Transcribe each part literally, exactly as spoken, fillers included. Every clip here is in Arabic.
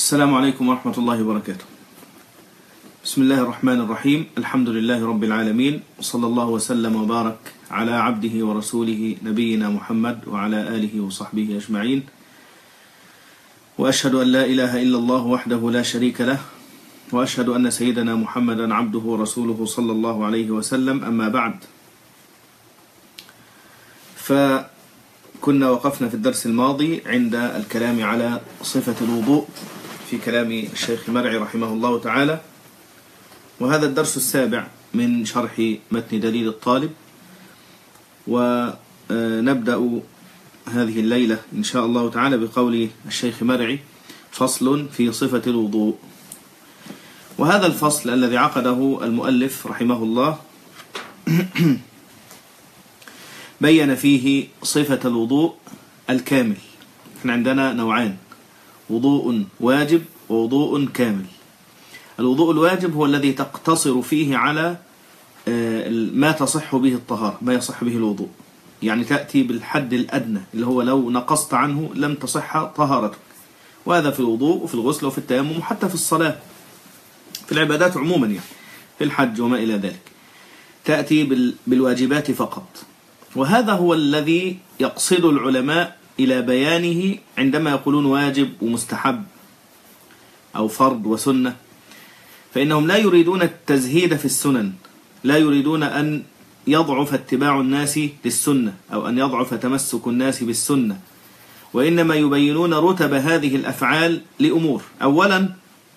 السلام عليكم ورحمة الله وبركاته. بسم الله الرحمن الرحيم. الحمد لله رب العالمين، وصلى الله وسلم وبارك على عبده ورسوله نبينا محمد وعلى آله وصحبه أجمعين، وأشهد أن لا إله إلا الله وحده لا شريك له، وأشهد أن سيدنا محمدا عبده ورسوله صلى الله عليه وسلم. أما بعد، فكنا وقفنا في الدرس الماضي عند الكلام على صفة الوضوء في كلام الشيخ مرعي رحمه الله تعالى، وهذا الدرس السابع من شرح متن دليل الطالب. ونبدأ هذه الليلة إن شاء الله تعالى بقول الشيخ مرعي: فصل في صفة الوضوء. وهذا الفصل الذي عقده المؤلف رحمه الله بين فيه صفة الوضوء الكامل. احنا عندنا نوعان: وضوء واجب ووضوء كامل. الوضوء الواجب هو الذي تقتصر فيه على ما تصح به الطهارة، ما يصح به الوضوء، يعني تأتي بالحد الأدنى اللي هو لو نقصت عنه لم تصح طهارتك. وهذا في الوضوء وفي الغسل وفي التيمم وحتى في الصلاة، في العبادات عموما، يعني في الحج وما إلى ذلك، تأتي بالواجبات فقط. وهذا هو الذي يقصد العلماء إلى بيانه عندما يقولون واجب ومستحب أو فرض وسنة، فإنهم لا يريدون التزهيد في السنن، لا يريدون أن يضعف اتباع الناس للسنة أو أن يضعف تمسك الناس بالسنة، وإنما يبينون رتب هذه الأفعال لأمور: أولا،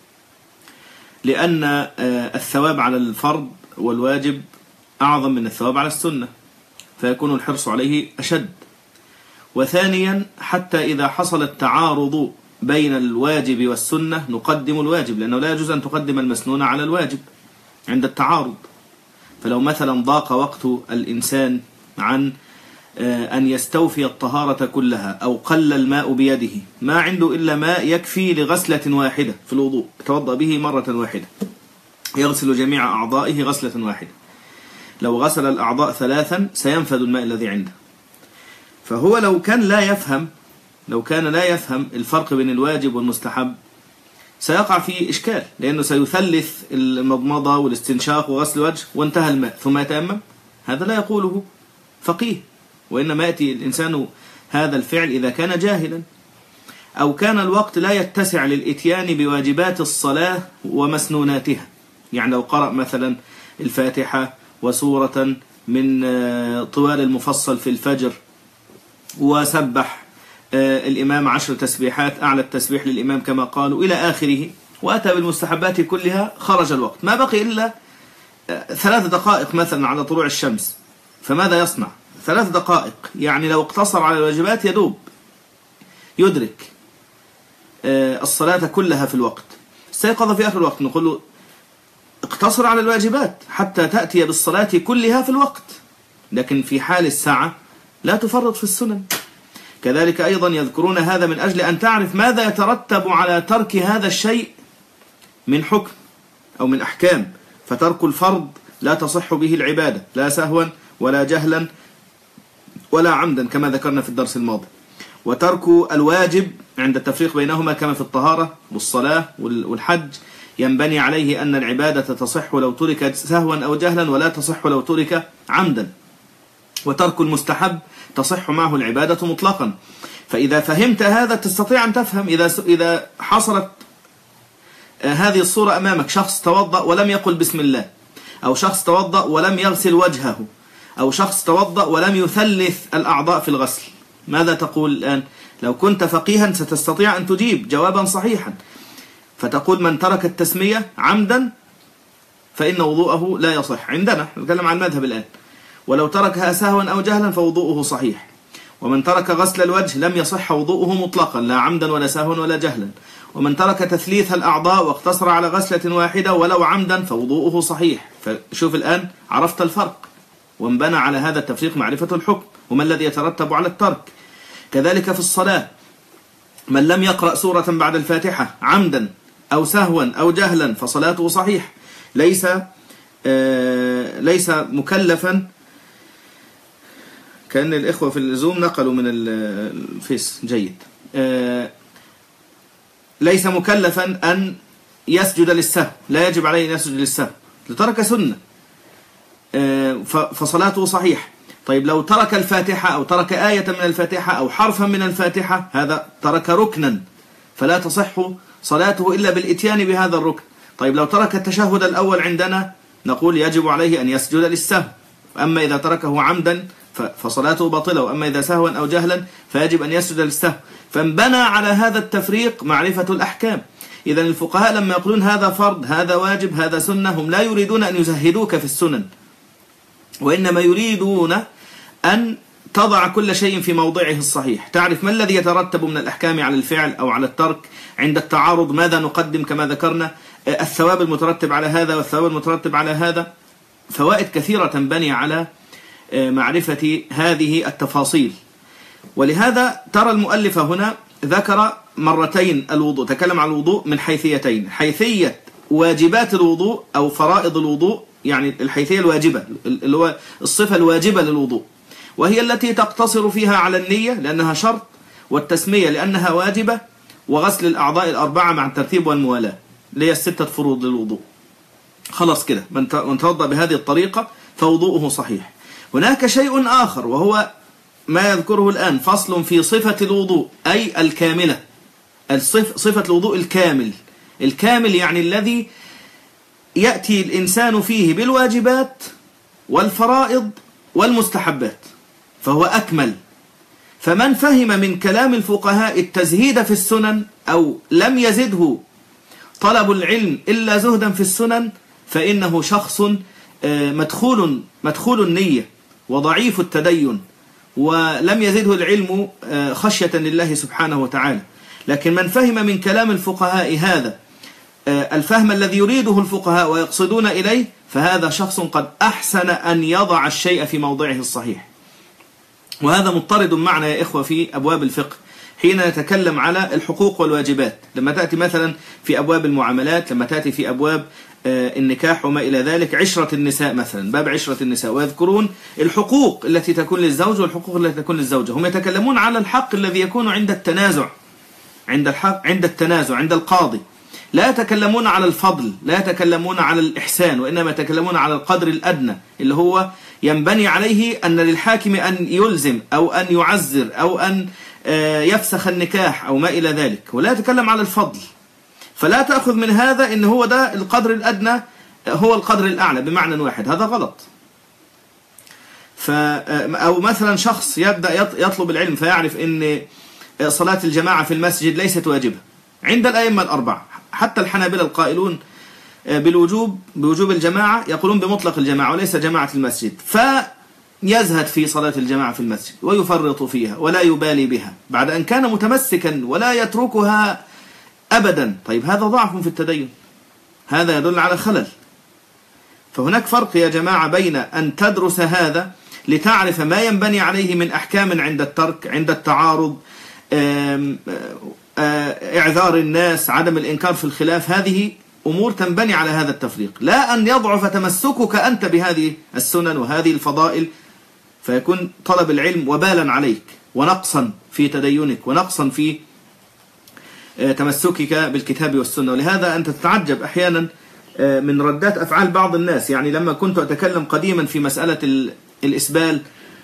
لأن الثواب على الفرض والواجب أعظم من الثواب على السنة، فيكون الحرص عليه أشد. وثانيا، حتى إذا حصل التعارض بين الواجب والسنة نقدم الواجب، لأنه لا يجوز أن تقدم المسنون على الواجب عند التعارض. فلو مثلا ضاق وقت الإنسان عن أن يستوفي الطهارة كلها، أو قل الماء بيده، ما عنده إلا ماء يكفي لغسلة واحدة في الوضوء، يتوضأ به مرة واحدة، يغسل جميع أعضائه غسلة واحدة. لو غسل الأعضاء ثلاثا سينفذ الماء الذي عنده. فهو لو كان لا يفهم لو كان لا يفهم الفرق بين الواجب والمستحب سيقع في إشكال، لأنه سيثلث المضمضة والاستنشاق وغسل الوجه وانتهى الماء ثم يتيمم. هذا لا يقوله فقيه، وإنما يأتي الإنسان هذا الفعل إذا كان جاهلا، أو كان الوقت لا يتسع للإتيان بواجبات الصلاة ومسنوناتها. يعني لو قرأ مثلا الفاتحة وسورة من طوال المفصل في الفجر، وسبح الإمام عشر تسبيحات، أعلى التسبيح للإمام كما قالوا إلى آخره، وأتى بالمستحبات كلها، خرج الوقت، ما بقي إلا ثلاث دقائق مثلا على طلوع الشمس، فماذا يصنع؟ ثلاث دقائق، يعني لو اقتصر على الواجبات يدوب يدرك الصلاة كلها في الوقت. استيقظ في آخر الوقت، نقول له اقتصر على الواجبات حتى تأتي بالصلاة كلها في الوقت، لكن في حال الساعة لا تفرط في السنن. كذلك أيضا يذكرون هذا من أجل أن تعرف ماذا يترتب على ترك هذا الشيء من حكم أو من أحكام. فترك الفرض لا تصح به العبادة، لا سهوا ولا جهلا ولا عمدا كما ذكرنا في الدرس الماضي. وترك الواجب عند التفريق بينهما كما في الطهارة والصلاة والحج ينبني عليه أن العبادة تصح لو تركت سهوا أو جهلا، ولا تصح لو ترك عمدا. وترك المستحب تصح معه العبادة مطلقا. فإذا فهمت هذا تستطيع أن تفهم إذا إذا حصلت هذه الصورة أمامك: شخص توضأ ولم يقل بسم الله، أو شخص توضأ ولم يغسل وجهه، أو شخص توضأ ولم يثلث الأعضاء في الغسل، ماذا تقول الآن؟ لو كنت فقيها ستستطيع أن تجيب جوابا صحيحا، فتقول: من ترك التسمية عمدا فإن وضوءه لا يصح. عندنا نتكلم عن المذهب الآن. ولو تركها سهوا أو جهلا فوضوءه صحيح. ومن ترك غسل الوجه لم يصح وضوءه مطلقا، لا عمدا ولا سهوا ولا جهلا. ومن ترك تثليث الأعضاء واقتصر على غسلة واحدة ولو عمدا فوضوءه صحيح. فشوف الآن عرفت الفرق، وانبنى على هذا التفريق معرفة الحكم وما الذي يترتب على الترك. كذلك في الصلاة: من لم يقرأ سورة بعد الفاتحة عمدا أو سهوا أو جهلا فصلاته صحيح، ليس آه ليس مكلفا. كأن الإخوة في الزوم نقلوا من الفيس، جيد. آه ليس مكلفا أن يسجد للسهو، لا يجب عليه أن يسجد للسهو، لترك سنة فصلاته صحيح. طيب لو ترك الفاتحة أو ترك آية من الفاتحة أو حرفا من الفاتحة، هذا ترك ركنا فلا تصح صلاته إلا بالإتيان بهذا الركن. طيب لو ترك التشهد الأول عندنا نقول يجب عليه أن يسجد للسهو، أما إذا تركه عمدا فصلاته باطلة، وأما إذا سهوا أو جهلا فيجب أن يسجد للسهو. فانبنى على هذا التفريق معرفة الأحكام. إذن الفقهاء لما يقولون هذا فرض هذا واجب هذا سنة، هم لا يريدون أن يزهدوك في السنن، وإنما يريدون أن تضع كل شيء في موضعه الصحيح، تعرف ما الذي يترتب من الأحكام على الفعل أو على الترك، عند التعارض ماذا نقدم كما ذكرنا، الثواب المترتب على هذا والثواب المترتب على هذا. فوائد كثيرة تنبني على معرفة هذه التفاصيل. ولهذا ترى المؤلف هنا ذكر مرتين الوضوء، تكلم عن الوضوء من حيثيتين: حيثية واجبات الوضوء أو فرائض الوضوء، يعني الحيثية الواجبة اللي هو الصفة الواجبة للوضوء، وهي التي تقتصر فيها على النية لأنها شرط، والتسمية لأنها واجبة، وغسل الأعضاء الأربعة مع الترتيب والموالاة اللي هي الستة فروض للوضوء. خلاص كده من توضأ بهذه الطريقة فوضوءه صحيح. هناك شيء آخر وهو ما يذكره الآن، فصل في صفة الوضوء أي الكاملة، صفة الوضوء الكامل. الكامل يعني الذي يأتي الإنسان فيه بالواجبات والفرائض والمستحبات، فهو أكمل. فمن فهم من كلام الفقهاء التزهيد في السنن أو لم يزده طلب العلم إلا زهدا في السنن، فإنه شخص مدخول مدخول النية وضعيف التدين، ولم يزده العلم خشية لله سبحانه وتعالى. لكن من فهم من كلام الفقهاء هذا الفهم الذي يريده الفقهاء ويقصدون إليه، فهذا شخص قد أحسن أن يضع الشيء في موضعه الصحيح. وهذا مضطرد معنا يا إخوة في أبواب الفقه حين نتكلم على الحقوق والواجبات. لما تأتي مثلا في أبواب المعاملات، لما تأتي في أبواب النكاح وما إلى ذلك، عشرة النساء مثلا، باب عشرة النساء، ويذكرون الحقوق التي تكون للزوج والحقوق التي تكون للزوجة. هم يتكلمون على الحق الذي يكون عند التنازع، عند الحق عند التنازع عند القاضي. لا يتكلمون على الفضل، لا يتكلمون على الإحسان، وإنما يتكلمون على القدر الأدنى اللي هو ينبني عليه أن للحاكم أن يلزم أو أن يعزر أو أن يفسخ النكاح أو ما إلى ذلك، ولا يتكلم على الفضل. فلا تأخذ من هذا إن هو ده القدر الأدنى هو القدر الأعلى بمعنى واحد، هذا غلط. ف أو مثلا شخص يبدأ يطلب العلم فيعرف إن صلاة الجماعة في المسجد ليست واجبة عند الأئمة الأربعة، حتى الحنابلة القائلون بالوجوب بوجوب الجماعة يقولون بمطلق الجماعة وليس جماعة المسجد، فيزهد في صلاة الجماعة في المسجد ويفرط فيها ولا يبالي بها بعد أن كان متمسكا ولا يتركها أبدا. طيب هذا ضعف في التدين، هذا يدل على خلل. فهناك فرق يا جماعة بين أن تدرس هذا لتعرف ما ينبني عليه من أحكام عند الترك، عند التعارض، إعذار الناس، عدم الإنكار في الخلاف، هذه أمور تنبني على هذا التفريق، لا أن يضعف تمسكك أنت بهذه السنن وهذه الفضائل فيكون طلب العلم وبالا عليك ونقصا في تدينك ونقصا في تمسكك بالكتاب والسنة. ولهذا أنت تتعجب أحيانا من ردات أفعال بعض الناس. يعني لما كنت أتكلم قديما في مسألة الإسبال،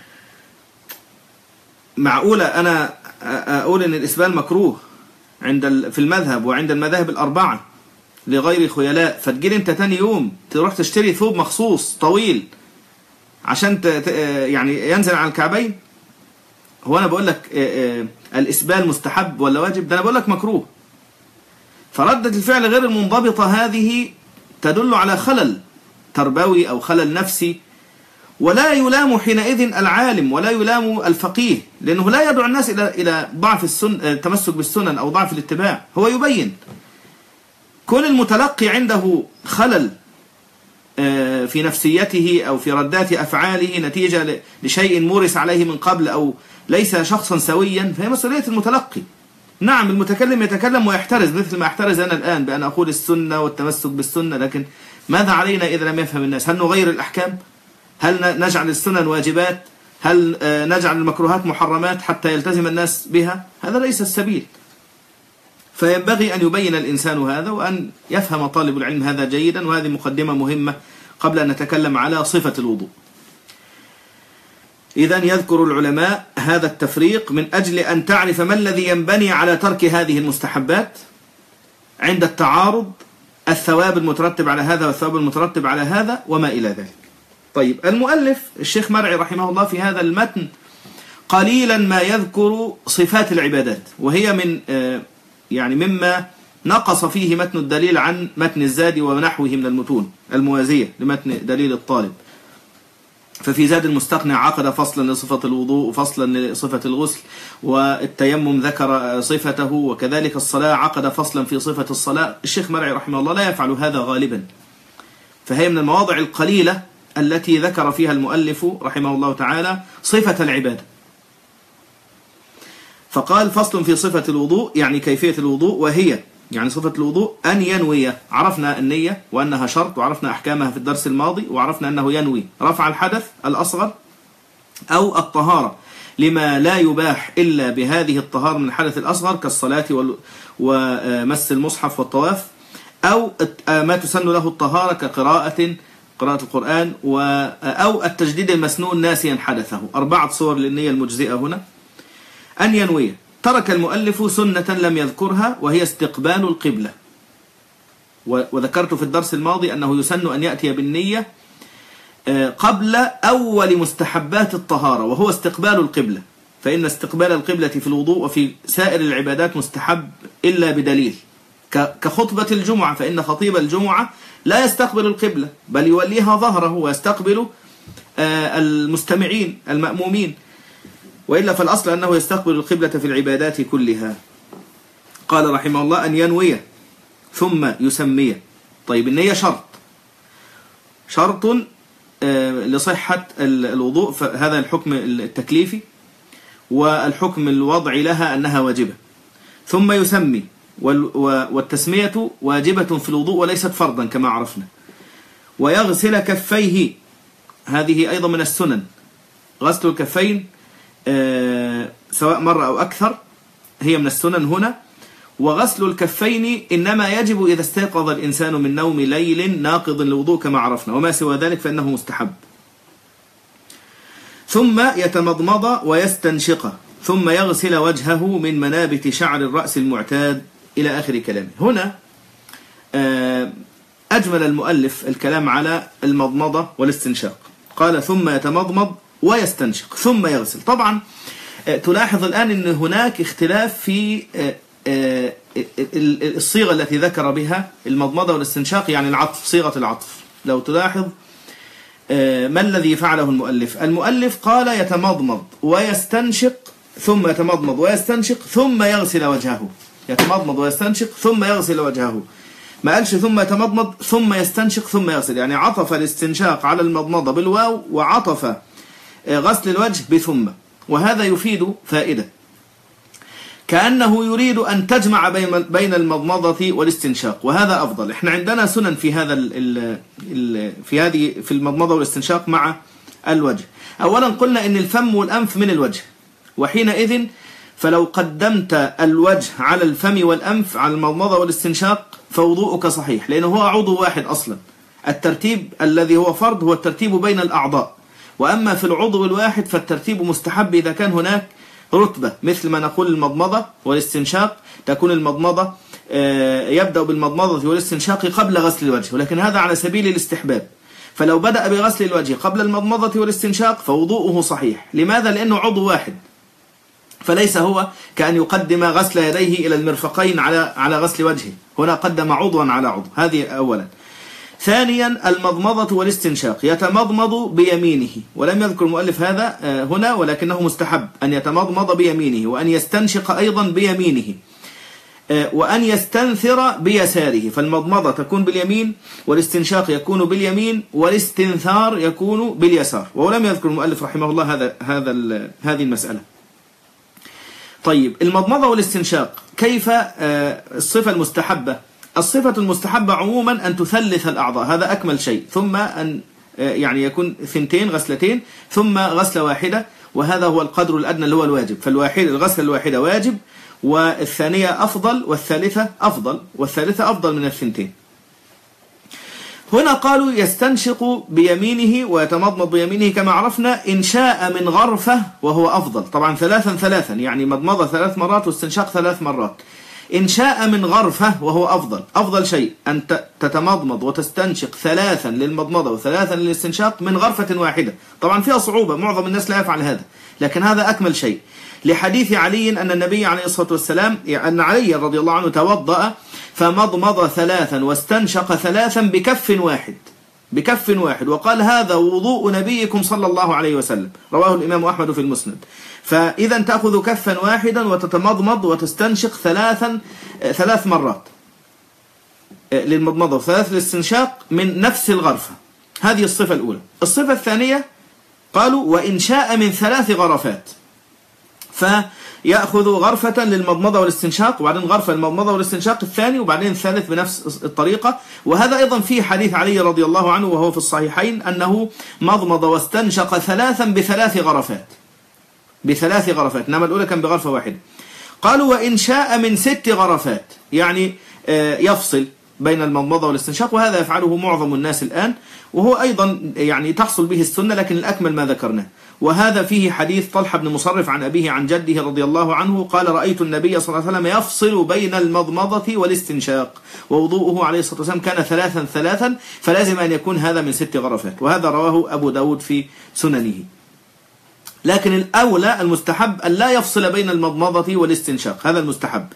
معقولة أنا أقول أن الإسبال مكروه عند في المذهب وعند المذاهب الأربعة لغير خيلاء، فتجيل أنت تاني يوم تروح تشتري ثوب مخصوص طويل عشان يعني ينزل على الكعبين؟ هو أنا بقول لك الإسبال مستحب ولا واجب؟ ده أنا بقول لك مكروه. فردة الفعل غير المنضبطة هذه تدل على خلل تربوي أو خلل نفسي، ولا يلام حينئذ العالم ولا يلام الفقيه، لأنه لا يدعو الناس إلى إلى ضعف السن التمسك بالسنن أو ضعف الاتباع، هو يبين. كل المتلقي عنده خلل في نفسيته أو في ردات أفعاله نتيجة لشيء مورس عليه من قبل أو ليس شخصا سويا، فهي مسؤولية المتلقي. نعم المتكلم يتكلم ويحترز مثل ما احترز أنا الآن بأن أقول السنة والتمسك بالسنة، لكن ماذا علينا إذا لم يفهم الناس؟ هل نغير الأحكام؟ هل نجعل السنن واجبات؟ هل نجعل المكروهات محرمات حتى يلتزم الناس بها؟ هذا ليس السبيل. فينبغي أن يبين الإنسان هذا وأن يفهم طالب العلم هذا جيدا، وهذه مقدمة مهمة قبل أن نتكلم على صفة الوضوء. إذن يذكر العلماء هذا التفريق من أجل أن تعرف ما الذي ينبني على ترك هذه المستحبات عند التعارض، الثواب المترتب على هذا والثواب المترتب على هذا وما إلى ذلك. طيب، المؤلف الشيخ مرعي رحمه الله في هذا المتن قليلا ما يذكر صفات العبادات، وهي من يعني مما نقص فيه متن الدليل عن متن الزاد ونحوه من المتون الموازية لمتن دليل الطالب. ففي زاد المستقنع عقد فصلا لصفة الوضوء وفصلا لصفة الغسل، والتيمم ذكر صفته، وكذلك الصلاة عقد فصلا في صفة الصلاة. الشيخ مرعي رحمه الله لا يفعل هذا غالبا، فهي من المواضع القليلة التي ذكر فيها المؤلف رحمه الله تعالى صفة العبادة. فقال فصل في صفة الوضوء، يعني كيفية الوضوء، وهي يعني صفة الوضوء أن ينوي. عرفنا النية وأنها شرط، وعرفنا أحكامها في الدرس الماضي، وعرفنا أنه ينوي رفع الحدث الأصغر أو الطهارة لما لا يباح إلا بهذه الطهارة من الحدث الأصغر كالصلاة ومس المصحف والطواف، أو ما تسن له الطهارة كقراءة قراءة القرآن، أو التجديد المسنون ناسيا حدثه. أربعة صور للنية المجزئة هنا. أن ينوي. ترك المؤلف سنة لم يذكرها، وهي استقبال القبلة، وذكرت في الدرس الماضي أنه يسن أن يأتي بالنية قبل أول مستحبات الطهارة، وهو استقبال القبلة، فإن استقبال القبلة في الوضوء وفي سائر العبادات مستحب إلا بدليل، كخطبة الجمعة، فإن خطيب الجمعة لا يستقبل القبلة بل يوليها ظهره ويستقبل المستمعين المأمومين، وإلا فالأصل أنه يستقبل القبلة في العبادات كلها. قال رحمه الله أن ينوي ثم يسمي. طيب، النية شرط شرط لصحة الوضوء، فهذا الحكم التكليفي، والحكم الوضعي لها أنها واجبة. ثم يسمي، والتسمية واجبة في الوضوء وليست فرضا كما عرفنا. ويغسل كفيه، هذه أيضا من السنن، غسل الكفين سواء مرة أو أكثر هي من السنن هنا. وغسل الكفين إنما يجب إذا استيقظ الإنسان من نوم ليل ناقض للوضوء كما عرفنا، وما سوى ذلك فإنه مستحب. ثم يتمضمض ويستنشق، ثم يغسل وجهه من منابت شعر الرأس المعتاد إلى آخر كلامه. هنا أجمل المؤلف الكلام على المضمضة والاستنشاق، قال ثم يتمضمض ويستنشق ثم يغسل. طبعا تلاحظ الآن أن هناك اختلاف في الصيغة التي ذكر بها المضمضة والاستنشاق، يعني العطف، صيغة العطف. لو تلاحظ ما الذي فعله المؤلف؟ المؤلف قال يتمضمض ويستنشق ثم يتمضمض ويستنشق ثم يغسل وجهه. يتمضمض ويستنشق ثم يغسل وجهه، ما قالش ثم يتمضمض ثم يستنشق ثم يغسل، يعني عطف الاستنشاق على المضمضة بالواو، وعطف غسل الوجه بثم. وهذا يفيد فائدة، كأنه يريد أن تجمع بين المضمضة والاستنشاق، وهذا أفضل. احنا عندنا سنن في هذا ال ال في هذه في المضمضة والاستنشاق مع الوجه. أولا قلنا إن الفم والأنف من الوجه، وحينئذ فلو قدمت الوجه على الفم والأنف على المضمضة والاستنشاق فوضوءك صحيح، لأنه هو عضو واحد أصلا. الترتيب الذي هو فرض هو الترتيب بين الأعضاء، وأما في العضو الواحد فالترتيب مستحب إذا كان هناك رتبة، مثل ما نقول المضمضة والاستنشاق، تكون المضمضة يبدأ بالمضمضة والاستنشاق قبل غسل الوجه، ولكن هذا على سبيل الاستحباب. فلو بدأ بغسل الوجه قبل المضمضة والاستنشاق فوضوءه صحيح. لماذا؟ لأنه عضو واحد، فليس هو كأن يقدم غسل يديه إلى المرفقين على على غسل وجهه، هنا قدم عضوا على عضو. هذه أولا. ثانيا المضمضة والاستنشاق، يتمضمض بيمينه، ولم يذكر المؤلف هذا هنا، ولكنه مستحب أن يتمضمض بيمينه، وأن يستنشق أيضا بيمينه، وأن يستنثر بيساره. فالمضمضة تكون باليمين، والاستنشاق يكون باليمين، والاستنثار يكون باليسار، ولم يذكر المؤلف رحمه الله هذا هذا هذه المسألة. طيب، المضمضة والاستنشاق كيف الصفة المستحبة؟ الصفة المستحبة عموما أن تثلث الأعضاء، هذا أكمل شيء، ثم أن يعني يكون ثنتين غسلتين ثم غسلة واحدة، وهذا هو القدر الأدنى اللي هو الواجب. فالواحد الغسلة الواحدة واجب، والثانية أفضل والثالثة أفضل والثالثة أفضل من الثنتين. هنا قالوا يستنشق بيمينه ويتمضمض بيمينه كما عرفنا، إن شاء من غرفة وهو أفضل، طبعا ثلاثا ثلاثا يعني مضمضة ثلاث مرات واستنشاق ثلاث مرات. إن شاء من غرفة وهو أفضل، أفضل شيء أن تتمضمض وتستنشق ثلاثا للمضمضة وثلاثا للاستنشاق من غرفة واحدة. طبعا فيها صعوبة، معظم الناس لا يفعل هذا، لكن هذا أكمل شيء، لحديث علي أن النبي عليه الصلاة والسلام أن علي رضي الله عنه توضأ فمضمض ثلاثا واستنشق ثلاثا بكف واحد بكف واحد وقال هذا وضوء نبيكم صلى الله عليه وسلم، رواه الإمام أحمد في المسند. فإذا تأخذ كفا واحدا وتتمضمض وتستنشق ثلاثا ثلاث مرات للمضمضة وثلاث للاستنشاق من نفس الغرفة. هذه الصفة الأولى. الصفة الثانية قالوا وإن شاء من ثلاث غرفات، فيأخذ غرفة للمضمضة والاستنشاق وبعدين غرفة للمضمضة والاستنشاق الثاني وبعدين الثالث بنفس الطريقة. وهذا أيضا في حديث علي رضي الله عنه وهو في الصحيحين أنه مضمض واستنشق ثلاثا بثلاث غرفات بثلاث غرفات إنما الأولى كان بغرفة واحدة. قالوا وإن شاء من ست غرفات، يعني يفصل بين المضمضة والاستنشاق، وهذا يفعله معظم الناس الآن، وهو أيضا يعني تحصل به السنة، لكن الأكمل ما ذكرناه. وهذا فيه حديث طلحة بن مصرف عن أبيه عن جده رضي الله عنه قال رأيت النبي صلى الله عليه وسلم يفصل بين المضمضة والاستنشاق ووضوءه عليه الصلاة والسلام كان ثلاثا ثلاثا، فلازم أن يكون هذا من ست غرفات، وهذا رواه أبو داود في سننه. لكن الأولى المستحب أن لا يفصل بين المضمضة والاستنشاق، هذا المستحب.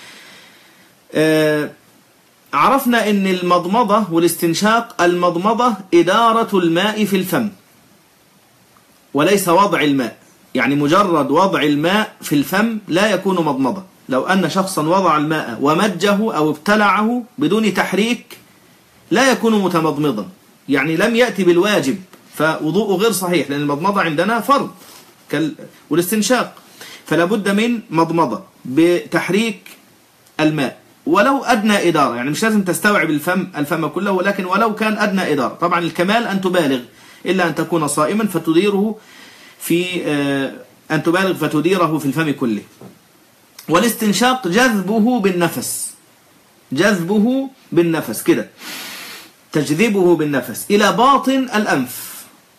آه عرفنا أن المضمضة والاستنشاق، المضمضة إدارة الماء في الفم وليس وضع الماء، يعني مجرد وضع الماء في الفم لا يكون مضمضة. لو أن شخصا وضع الماء ومجه أو ابتلعه بدون تحريك لا يكون متمضمضا، يعني لم يأتي بالواجب، فوضوءه غير صحيح، لأن المضمضة عندنا فرض والاستنشاق، فلا بد من مضمضة بتحريك الماء ولو أدنى إدارة، يعني مش لازم تستوعب الفم الفم كله، ولكن ولو كان أدنى إدارة. طبعا الكمال أن تبالغ إلا أن تكون صائما فتديره في أن تبالغ فتديره في الفم كله. والاستنشاق جذبه بالنفس، جذبه بالنفس كده، تجذبه بالنفس إلى باطن الأنف،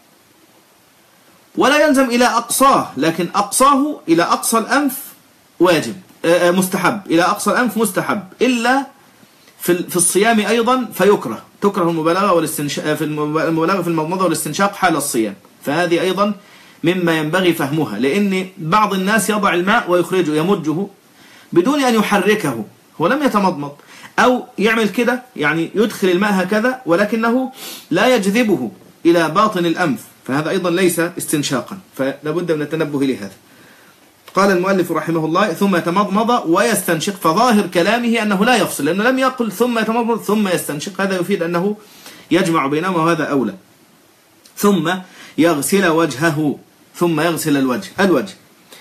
ولا يلزم إلى أقصاه، لكن أقصاه إلى أقصى الأنف واجب مستحب، إلى أقصى الأنف مستحب، إلا في في الصيام أيضا فيكره، تكره المبالغة والاستنشاق في المبالغة في المضمضة والاستنشاق حال الصيام، فهذه أيضا مما ينبغي فهمها، لأن بعض الناس يضع الماء ويخرجه يمجه بدون أن يحركه، هو لم يتمضمض، أو يعمل كده يعني يدخل الماء هكذا ولكنه لا يجذبه إلى باطن الأنف، فهذا أيضا ليس استنشاقا، فلا بد من التنبه لهذا. قال المؤلف رحمه الله ثم يتمضمض ويستنشق، فظاهر كلامه أنه لا يفصل، لأنه لم يقل ثم يتمضمض ثم يستنشق، هذا يفيد أنه يجمع بينهما وهذا أولى. ثم يغسل وجهه، ثم يغسل الوجه الوجه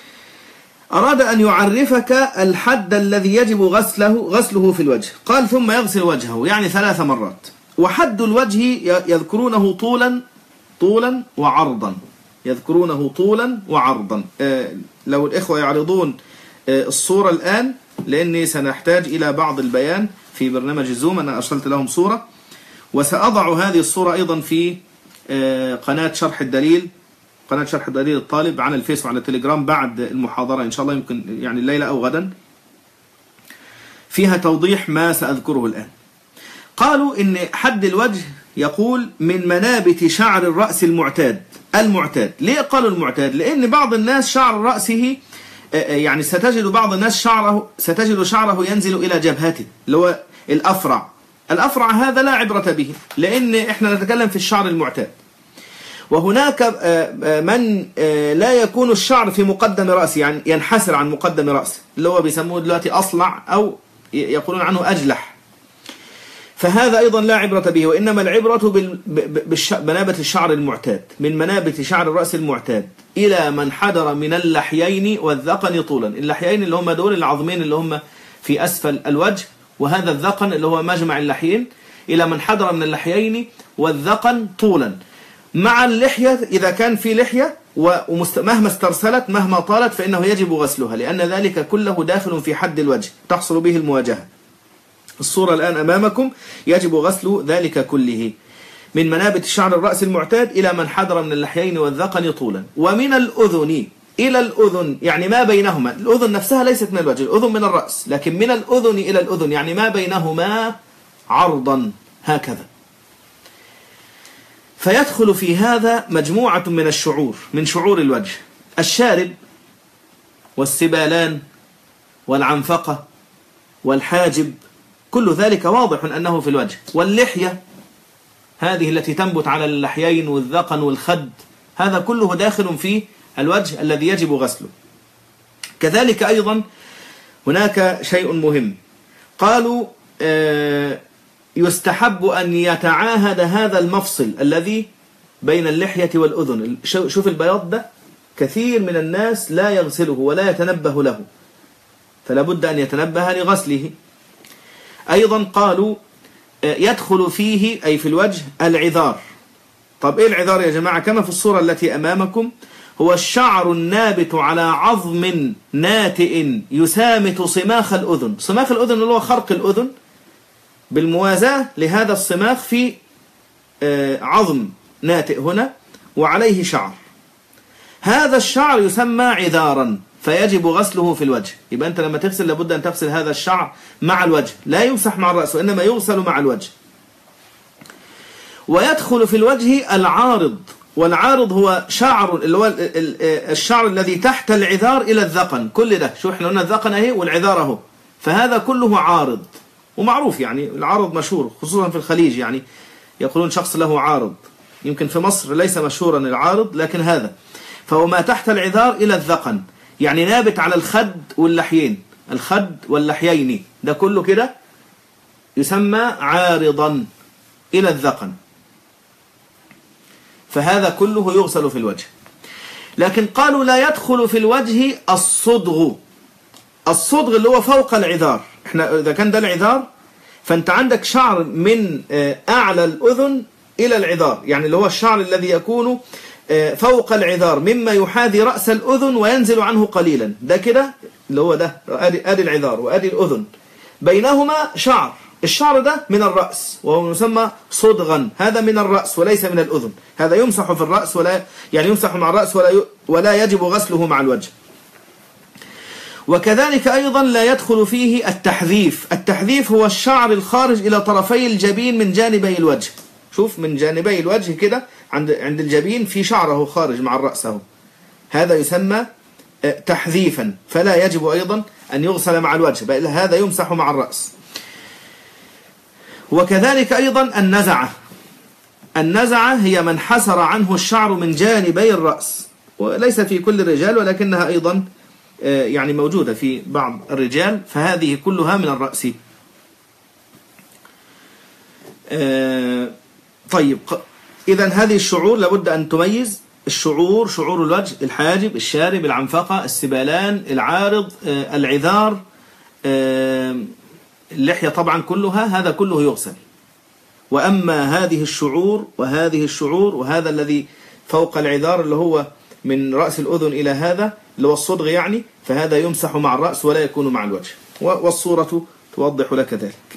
أراد أن يعرفك الحد الذي يجب غسله غسله في الوجه. قال ثم يغسل وجهه يعني ثلاث مرات. وحد الوجه يذكرونه طولا طولا وعرضا، يذكرونه طولا وعرضا. آه لو الإخوة يعرضون آه الصورة الآن، لأني سنحتاج إلى بعض البيان في برنامج الزوم، أنا أرسلت لهم صورة، وسأضع هذه الصورة أيضا في آه قناة شرح الدليل، قناة شرح الدليل الطالب على الفيس وعلى التليجرام بعد المحاضرة إن شاء الله، يمكن يعني الليلة أو غدا، فيها توضيح ما سأذكره الآن. قالوا إن حد الوجه يقول من منابت شعر الرأس المعتاد. المعتاد ليه قالوا المعتاد؟ لأن بعض الناس شعر رأسه يعني ستجد بعض الناس شعره ستجد شعره ينزل إلى جبهته، اللي هو الأفرع. الأفرع هذا لا عبرة به، لأن إحنا نتكلم في الشعر المعتاد. وهناك من لا يكون الشعر في مقدم رأسه، يعني ينحسر عن مقدم رأسه، اللي هو بيسموه دلوقتي أصلع أو يقولون عنه أجلح، فهذا أيضا لا عبرة به، وإنما العبرة بمنابت الشعر المعتاد، من منابت شعر الرأس المعتاد إلى من حدر من اللحيين والذقن طولا. اللحيين اللي هم دول العظمين اللي هم في أسفل الوجه، وهذا الذقن اللي هو مجمع اللحيين، إلى من حدر من اللحيين والذقن طولا، مع اللحية إذا كان في لحية ومهما استرسلت مهما طالت فإنه يجب غسلها، لأن ذلك كله داخل في حد الوجه تحصل به المواجهة. الصورة الآن أمامكم، يجب غسل ذلك كله، من منابت شعر الرأس المعتاد إلى من حدر من اللحيين والذقن طولا، ومن الأذن إلى الأذن، يعني ما بينهما. الأذن نفسها ليست من الوجه، الأذن من الرأس، لكن من الأذن إلى الأذن يعني ما بينهما عرضا هكذا. فيدخل في هذا مجموعة من الشعور، من شعور الوجه: الشارب والسبالان والعنفقة والحاجب، كل ذلك واضح أنه في الوجه، واللحية هذه التي تنبت على اللحيين والذقن والخد، هذا كله داخل في الوجه الذي يجب غسله. كذلك أيضا هناك شيء مهم، قالوا آه يستحب أن يتعاهد هذا المفصل الذي بين اللحية والأذن. شوف البياض ده، كثير من الناس لا يغسله ولا يتنبه له، فلا بد أن يتنبه لغسله. أيضا قالوا يدخل فيه أي في الوجه العذار. طب إيه العذار يا جماعة؟ كما في الصورة التي أمامكم، هو الشعر النابت على عظم ناتئ يسامت صماخ الأذن. صماخ الأذن اللي هو خرق الأذن، بالموازاة لهذا الصماخ في عظم ناتئ هنا وعليه شعر، هذا الشعر يسمى عذارا، فيجب غسله في الوجه. يبقى أنت لما تغسل لابد أن تغسل هذا الشعر مع الوجه، لا يمسح مع الرأس وإنما يغسل مع الوجه. ويدخل في الوجه العارض، والعارض هو شعر اللي هو الشعر الذي تحت العذار إلى الذقن، كل ده شو احنا قلنا الذقن اهي والعذار اهو، فهذا كله عارض، ومعروف يعني العارض مشهور خصوصا في الخليج، يعني يقولون شخص له عارض. يمكن في مصر ليس مشهورا العارض، لكن هذا فهو ما تحت العذار إلى الذقن، يعني نابت على الخد واللحيين، الخد واللحيين، ده كله كده يسمى عارضا إلى الذقن، فهذا كله يغسل في الوجه. لكن قالوا لا يدخل في الوجه الصدغ. الصدغ اللي هو فوق العذار، احنا إذا كان ده العذار فأنت عندك شعر من أعلى الأذن إلى العذار، يعني اللي هو الشعر الذي يكون فوق العذار مما يحاذي رأس الأذن وينزل عنه قليلا، ده كده اللي هو ده، أدي, أدي العذار وأدي الأذن، بينهما شعر، الشعر ده من الرأس وهو يسمى صدغا، هذا من الرأس وليس من الأذن، هذا يمسح في الرأس ولا يعني يمسح مع الرأس ولا ولا يجب غسله مع الوجه. وكذلك أيضا لا يدخل فيه التحذيف. التحذيف هو الشعر الخارج إلى طرفي الجبين من جانبي الوجه، شوف من جانبي الوجه كده عند عند الجبين في شعره خارج مع الرأس اهو، هذا يسمى تحذيفا، فلا يجب أيضا أن يغسل مع الوجه، بل هذا يمسح مع الرأس. وكذلك أيضا النزعة. النزعة هي من حسر عنه الشعر من جانبي الرأس، وليس في كل الرجال ولكنها أيضا يعني موجودة في بعض الرجال، فهذه كلها من الرأس. طيب، إذن هذه الشعور لابد أن تميز الشعور: شعور الوجه، الحاجب، الشارب، العنفقة، السبالان، العارض، العذار، اللحية طبعا كلها، هذا كله يغسل. وأما هذه الشعور وهذه الشعور وهذا الذي فوق العذار اللي هو من رأس الأذن إلى هذا اللي هو الصدغ يعني، فهذا يمسح مع الرأس ولا يكون مع الوجه، والصورة توضح لك ذلك.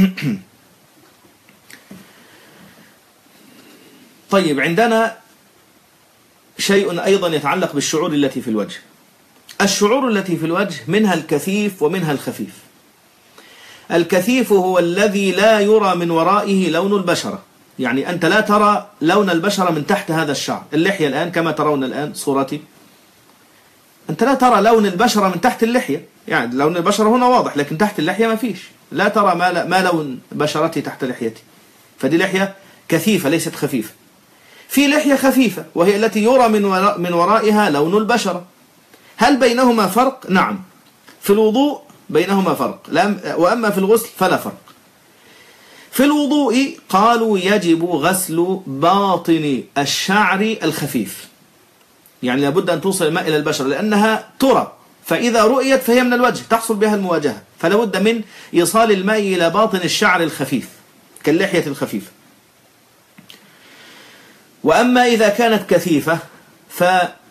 طيب، عندنا شيء أيضا يتعلق بالشعور التي في الوجه. الشعور التي في الوجه منها الكثيف ومنها الخفيف. الكثيف هو الذي لا يرى من ورائه لون البشرة، يعني أنت لا ترى لون البشرة من تحت هذا الشعر. اللحية الآن كما ترون الآن صورتي، أنت لا ترى لون البشرة من تحت اللحية، يعني لون البشرة هنا واضح لكن تحت اللحية ما فيش، لا ترى ما, ما لون بشرتي تحت لحيتي، فدي لحية كثيفة ليست خفيفة. في لحية خفيفة وهي التي يرى من, وراء من ورائها لون البشرة. هل بينهما فرق؟ نعم، في الوضوء بينهما فرق، وأما في الغسل فلا فرق. في الوضوء قالوا يجب غسل باطن الشعر الخفيف، يعني لابد أن توصل الماء إلى البشرة لأنها ترى، فإذا رؤيت فهي من الوجه تحصل بها المواجهة، فلا بد من إيصال الماء إلى باطن الشعر الخفيف كاللحية الخفيفة. وأما إذا كانت كثيفة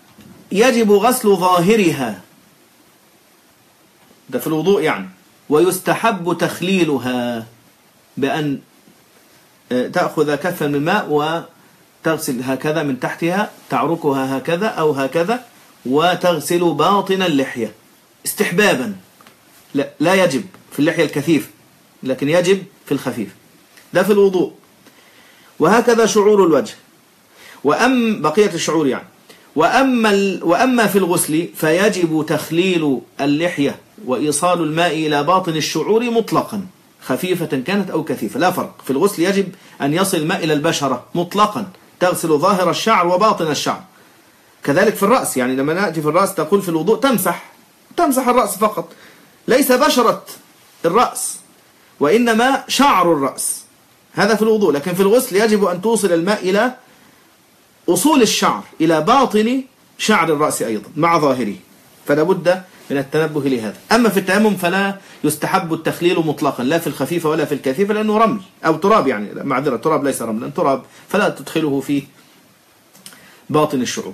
يجب غسل ظاهرها، ده في الوضوء يعني، ويستحب تخليلها بأن تأخذ كفا من ماء وتغسل هكذا من تحتها، تعركها هكذا أو هكذا، وتغسل باطن اللحية استحبابا. لا, لا يجب في اللحية الكثيف، لكن يجب في الخفيف. ده في الوضوء. وهكذا شعور الوجه، وأم بقية الشعور يعني. وأما, وأما في الغسل فيجب تخليل اللحية وإيصال الماء إلى باطن الشعور مطلقا، خفيفة كانت أو كثيفة، لا فرق. في الغسل يجب أن يصل الماء إلى البشرة مطلقا، تغسل ظاهر الشعر وباطن الشعر. كذلك في الرأس، يعني لما نأتي في الرأس تقول في الوضوء تمسح تمسح الرأس فقط، ليس بشرة الرأس وإنما شعر الرأس، هذا في الوضوء. لكن في الغسل يجب أن توصل الماء إلى أصول الشعر، إلى باطن شعر الرأس أيضا مع ظاهره، فلا بد من التنبه لهذا. أما في التيمم فلا يستحب التخليل مطلقا، لا في الخفيفة ولا في الكثيفة، لأنه رمل أو تراب، يعني معذرة تراب ليس رملا، تراب، فلا تدخله في باطن الشعور.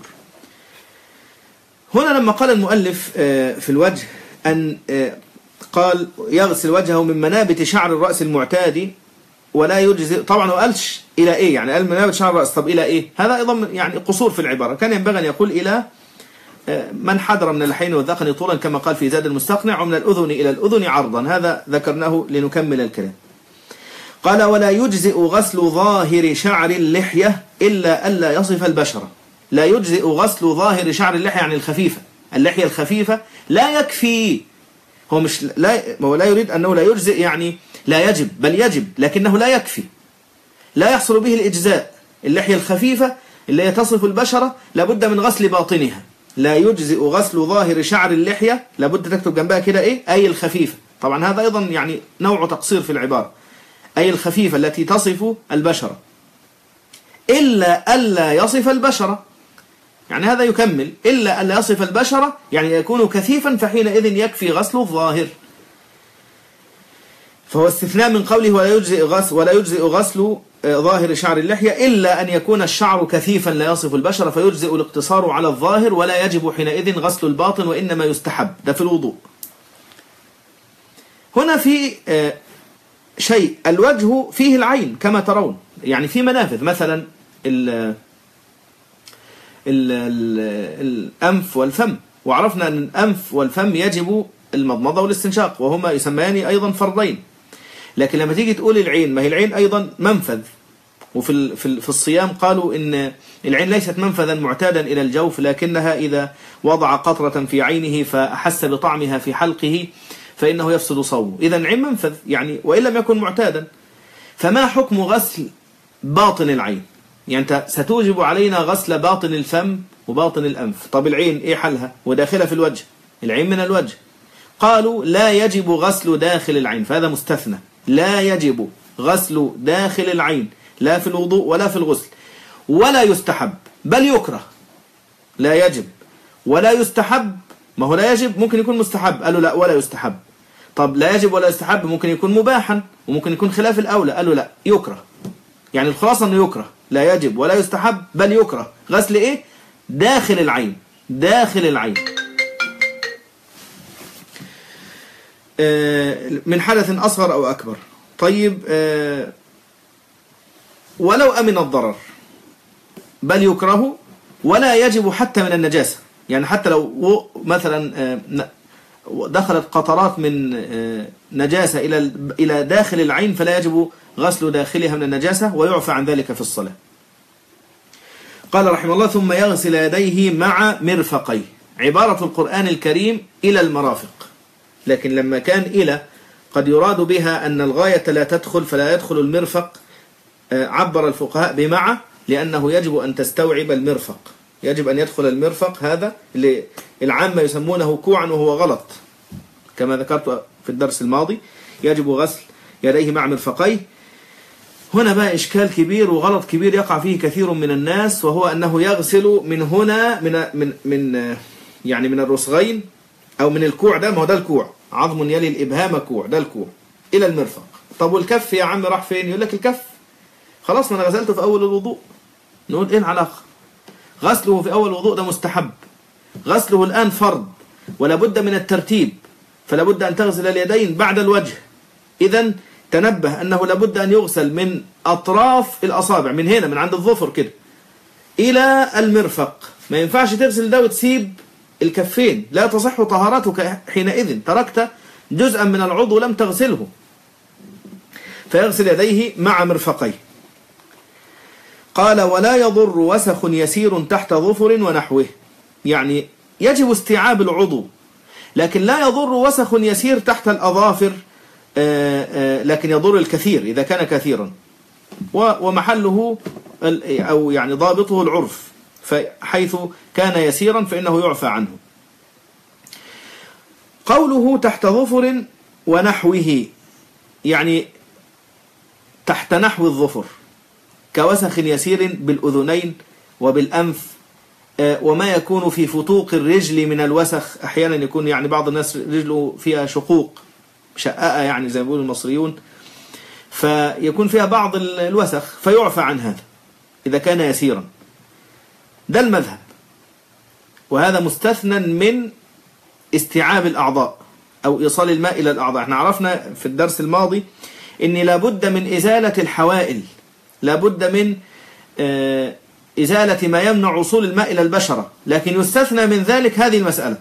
هنا لما قال المؤلف في الوجه أن قال يغسل وجهه من منابت شعر الرأس المعتاد ولا يجزئ، طبعا ما قالش إلى إيه، يعني قال منابت شعر الرأس، طب إلى إيه؟ هذا أيضا يعني قصور في العبارة، كان ينبغي أن يقول إلى من حدر من اللحين والذقن طولا كما قال في زاد المستقنع، ومن الأذن إلى الأذن عرضا، هذا ذكرناه لنكمل الكلام. قال ولا يجزئ غسل ظاهر شعر اللحية إلا ألا يصف البشرة. لا يجزئ غسل ظاهر شعر اللحية يعني الخفيفة، اللحية الخفيفة لا يكفي، هو مش لا هو لا يريد أنه لا يجزئ يعني لا يجب، بل يجب، لكنه لا يكفي، لا يحصل به الإجزاء. اللحية الخفيفة اللي هي تصف البشرة لابد من غسل باطنها. لا يجزئ غسل ظاهر شعر اللحية، لابد تكتب جنبها كده إيه، أي الخفيفة. طبعا هذا أيضا يعني نوع تقصير في العبارة، أي الخفيفة التي تصف البشرة إلا ألا يصف البشرة، يعني هذا يكمل إلا ألا يصف البشرة، يعني يكون كثيفا فحينئذ يكفي غسل الظاهر. فهو استثناء من قوله ولا يجزئ غسل ولا يجزئ غسل ظاهر شعر اللحية إلا أن يكون الشعر كثيفا لا يصف البشرة، فيجزئ الاقتصار على الظاهر ولا يجب حينئذ غسل الباطن وإنما يستحب. ده في الوضوء. هنا في شيء، الوجه فيه العين كما ترون، يعني في منافذ، مثلا ال ال ال الأنف والفم، وعرفنا أن الأنف والفم يجب المضمضة والاستنشاق، وهما يسميان أيضا فرضين. لكن لما تيجي تقول العين، ما هي العين أيضا منفذ، وفي في في الصيام قالوا إن العين ليست منفذا معتادا إلى الجوف، لكنها إذا وضع قطرة في عينه فأحس بطعمها في حلقه فإنه يفسد صومه. إذا العين منفذ يعني، وإن لم يكن معتادا. فما حكم غسل باطن العين؟ يعني أنت ستوجب علينا غسل باطن الفم وباطن الأنف، طب العين إيه حلها؟ وداخلها في الوجه، العين من الوجه. قالوا لا يجب غسل داخل العين، فهذا مستثنى، لا يجب غسل داخل العين لا في الوضوء ولا في الغسل، ولا يستحب بل يكره. لا يجب ولا يستحب، ما هو لا يجب ممكن يكون مستحب، قالوا لا ولا يستحب. طب لا يجب ولا يستحب ممكن يكون مباحا وممكن يكون خلاف الأولى، قالوا لا يكره. يعني الخلاصة أنه يكره، لا يجب ولا يستحب بل يكره غسل إيه؟ داخل العين، داخل العين من حدث أصغر أو أكبر. طيب ولو أمن الضرر بل يكره، ولا يجب حتى من النجاسة، يعني حتى لو مثلا دخلت قطرات من نجاسة إلى إلى داخل العين فلا يجب غسل داخلها من النجاسة، ويعفى عن ذلك في الصلاة. قال رحمه الله ثم يغسل يديه مع مرفقيه. عبارة القرآن الكريم إلى المرافق، لكن لما كان إلى قد يراد بها أن الغاية لا تدخل فلا يدخل المرفق، عبر الفقهاء بمع، لأنه يجب أن تستوعب المرفق، يجب أن يدخل المرفق، هذا اللي العامة يسمونه كوعا وهو غلط كما ذكرت في الدرس الماضي، يجب غسل يديه مع مرفقيه. هنا بقى إشكال كبير وغلط كبير يقع فيه كثير من الناس، وهو أنه يغسل من هنا من من من يعني من الرسغين أو من الكوع، ده ما هو ده الكوع، عظم يلي الإبهام كوع، ده الكوع إلى المرفق. طب والكف يا عم راح فين؟ يقول لك الكف خلاص ما أنا غسلته في أول الوضوء. نقول إيه العلاقة؟ غسله في أول الوضوء ده مستحب، غسله الآن فرض ولا بد من الترتيب، فلا بد أن تغسل اليدين بعد الوجه. إذن تنبه أنه لا بد أن يغسل من أطراف الأصابع، من هنا من عند الظفر كده إلى المرفق. ما ينفعش تغسل ده وتسيب الكفين، لا تصح طهارتك حينئذ، تركت جزءا من العضو لم تغسله. فيغسل يديه مع مرفقيه. قال ولا يضر وسخ يسير تحت ظفر ونحوه، يعني يجب استيعاب العضو، لكن لا يضر وسخ يسير تحت الأظافر، لكن يضر الكثير إذا كان كثيرا، ومحله أو يعني ضابطه العرف، فحيث كان يسيرا فإنه يعفى عنه. قوله تحت ظفر ونحوه يعني تحت نحو الظفر، كوسخ يسير بالأذنين وبالأنف، وما يكون في فتوق الرجل من الوسخ. أحيانا يكون يعني بعض الناس رجله فيها شقوق شقاءة يعني زي ما بيقول المصريون، فيكون فيها بعض الوسخ فيعفى عن هذا إذا كان يسيرا. ده المذهب، وهذا مستثنى من استيعاب الأعضاء أو إيصال الماء إلى الأعضاء. احنا عرفنا في الدرس الماضي إن لابد من إزالة الحوائل، لابد من إزالة ما يمنع وصول الماء إلى البشرة، لكن يستثنى من ذلك هذه المسألة.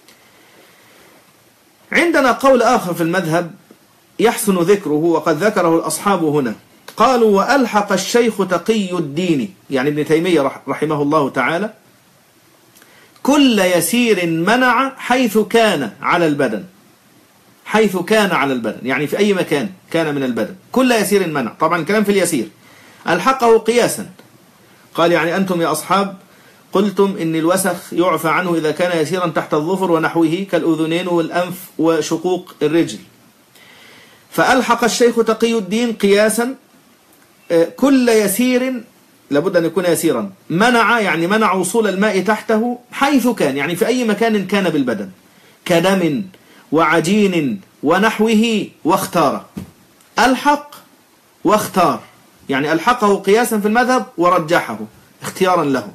عندنا قول آخر في المذهب يحسن ذكره وقد ذكره الأصحاب هنا، قالوا وألحق الشيخ تقي الدين يعني ابن تيمية رحمه الله تعالى كل يسير منع حيث كان على البدن، حيث كان على البدن يعني في أي مكان كان من البدن، كل يسير منع. طبعا الكلام في اليسير، ألحقه قياسا، قال يعني أنتم يا أصحاب قلتم إن الوسخ يعفى عنه إذا كان يسيرا تحت الظفر ونحوه كالأذنين والأنف وشقوق الرجل، فألحق الشيخ تقي الدين قياسا كل يسير لابد أن يكون يسيرا منع يعني منع وصول الماء تحته حيث كان يعني في أي مكان كان بالبدن، كدم وعجين ونحوه، واختار. ألحق واختار يعني ألحقه قياسا في المذهب ورجحه اختيارا له.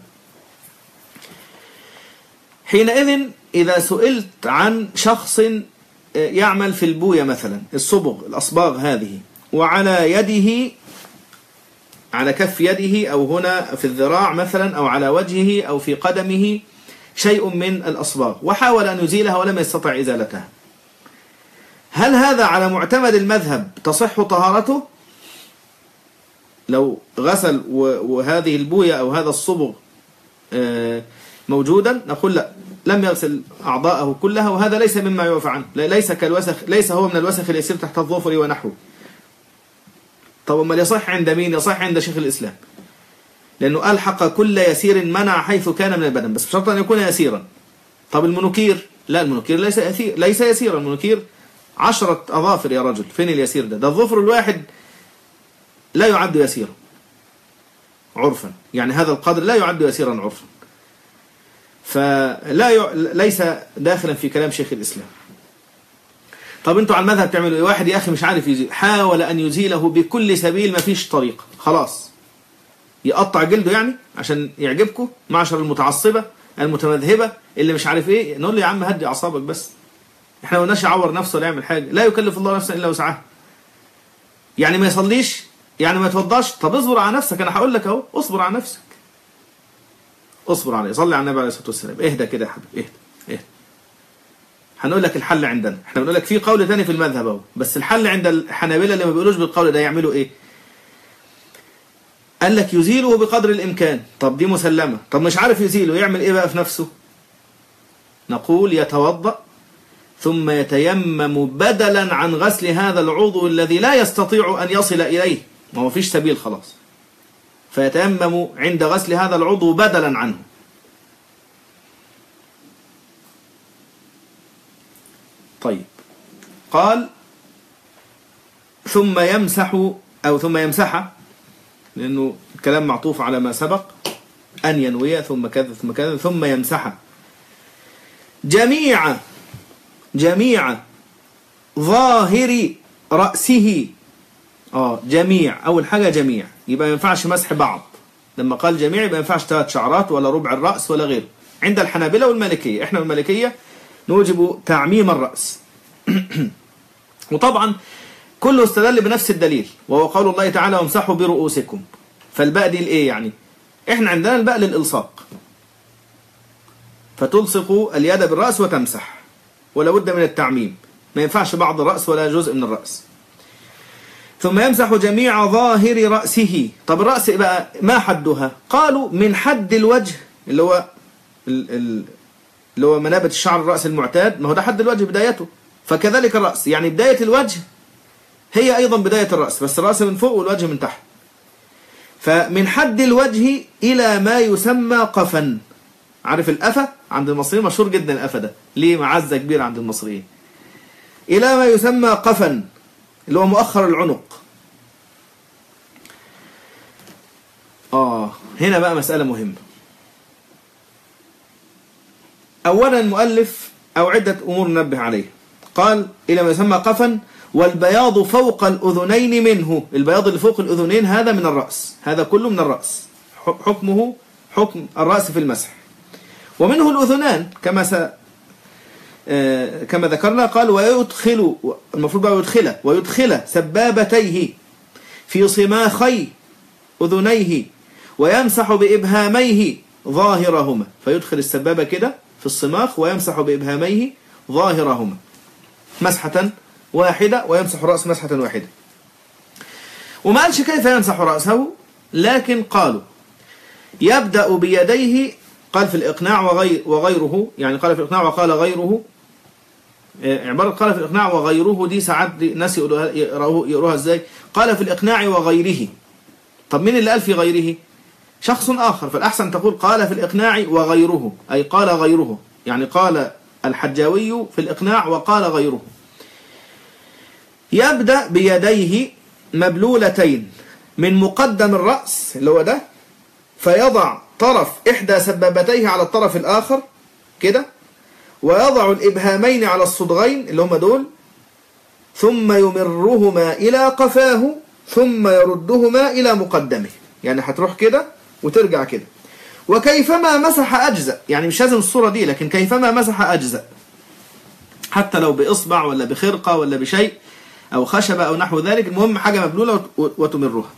حينئذ إذا سئلت عن شخص يعمل في البوية مثلا، الصبغ الأصباغ هذه، وعلى يده على كف يده أو هنا في الذراع مثلا أو على وجهه أو في قدمه شيء من الأصباغ وحاول أن يزيلها ولم يستطع إزالتها، هل هذا على معتمد المذهب تصح طهارته؟ لو غسل وهذه البوية أو هذا الصبغ موجودا نقول لا، لم يغسل أعضاءه كلها، وهذا ليس مما يعفى عنه، ليس كالوسخ، ليس هو من الوسخ اليسير تحت الظفر ونحوه. طب ما يصح عند مين؟ يصح عند شيخ الإسلام، لأنه ألحق كل يسير منع حيث كان من البدن، بس بشرط أن يكون يسيرا. طب المنوكير؟ لا، المنوكير ليس يسير، ليس يسيرا، المنوكير عشرة أظافر يا رجل، فين اليسير ده؟ ده الظفر الواحد لا يعد يسيرا عرفا، يعني هذا القدر لا يعد يسيرا عرفا، فلا ي... ليس داخلا في كلام شيخ الإسلام. طب انتوا على المذهب تعملوا ايه؟ واحد يا أخي مش عارف يزيل، حاول أن يزيله بكل سبيل، ما فيش طريقة، خلاص يقطع جلده يعني عشان يعجبكم معشر المتعصبة المتمذهبة اللي مش عارف ايه، نقول له يا عم هدي أعصابك بس، احنا ما قلناش يعور نفسه ولا يعمل حاجة، لا يكلف الله نفسا إلا وسعها. يعني ما يصليش، يعني ما يتوضاش، طب اصبر على نفسك، انا هقول لك اهو اصبر على نفسك، اصبر عليه، صلي على النبي عليه الصلاة والسلام، اهدى كده يا حبيبي، اهدى اهدى. هنقول لك الحل عندنا، احنا بنقول لك في قول ثاني في المذهب اهو، بس الحل عند الحنابلة اللي ما بيقولوش بالقول ده يعملوا ايه؟ قال لك يزيله بقدر الامكان. طب دي مسلمة، طب مش عارف يزيله يعمل ايه بقى في نفسه؟ نقول يتوضأ ثم يتيمم بدلا عن غسل هذا العضو الذي لا يستطيع أن يصل إليه، ما هو فيش سبيل خلاص، فيتيمم عند غسل هذا العضو بدلا عنه. طيب، قال ثم يمسح أو ثم يمسح، لأنه الكلام معطوف على ما سبق، أن ينوي ثم كذا ثم كذا ثم يمسح جميع جميع ظاهر رأسه. اه جميع، أول حاجة جميع، يبقى ما ينفعش مسح بعض، لما قال جميع يبقى ما ينفعش ثلاث شعرات ولا ربع الرأس ولا غيره، عند الحنابلة والمالكية. احنا والمالكية نوجب تعميم الرأس. وطبعا كله استدل بنفس الدليل، وهو قول الله تعالى وامسحوا برؤوسكم. فالباء دي الايه يعني؟ احنا عندنا الباء للإلصاق، فتلصق اليد بالرأس وتمسح، ولا بد من التعميم، ما ينفعش بعض الرأس ولا جزء من الرأس. ثم يمسح جميع ظاهر رأسه. طب الرأس بقى ما حدها؟ قالوا من حد الوجه اللي هو اللي هو منابت الشعر الرأس المعتاد، ما هو ده حد الوجه بدايته، فكذلك الرأس، يعني بداية الوجه هي أيضا بداية الرأس، بس الرأس من فوق والوجه من تحت. فمن حد الوجه إلى ما يسمى قفا. عارف الأفة؟ عند المصريين مشهور جدا الأفة ده، ليه معزة كبيرة عند المصريين. إلى ما يسمى قفا اللي هو مؤخر العنق. آه هنا بقى مسألة مهمة. أولا المؤلف أو عدة أمور ننبه عليه. قال إلى ما يسمى قفا، والبياض فوق الأذنين منه. البياض اللي فوق الأذنين هذا من الرأس، هذا كله من الرأس، حكمه حكم الرأس في المسح. ومنه الأذنان كما س... آه... كما ذكرنا. قال ويدخل، المفروض بقى يدخل ويدخل سبابتيه في صماخي أذنيه ويمسح بإبهاميه ظاهرهما. فيدخل السبابة كده في الصماخ ويمسح بإبهاميه ظاهرهما مسحة واحدة، ويمسح رأس مسحة واحدة. وما قالش كيف يمسح رأسه، لكن قالوا يبدأ بيديه. قال في الإقناع وغير وغيره، يعني قال في الإقناع وقال غيره. عبارة قال في الإقناع وغيره دي ساعات ناس يقروها ازاي؟ قال في الإقناع وغيره. طب مين اللي قال في غيره؟ شخص آخر، فالأحسن تقول قال في الإقناع وغيره، أي قال غيره، يعني قال الحجاوي في الإقناع وقال غيره. يبدأ بيديه مبلولتين من مقدم الرأس اللي هو ده، فيضع طرف إحدى سبابتيه على الطرف الآخر كده، ويضع الإبهامين على الصدغين اللي هم دول، ثم يمرهما إلى قفاه، ثم يردهما إلى مقدمه. يعني هتروح كده وترجع كده. وكيفما مسح أجزأ، يعني مش لازم الصورة دي، لكن كيفما مسح أجزأ، حتى لو بإصبع ولا بخرقة ولا بشيء أو خشبة أو نحو ذلك، المهم حاجة مبلولة وتمرها.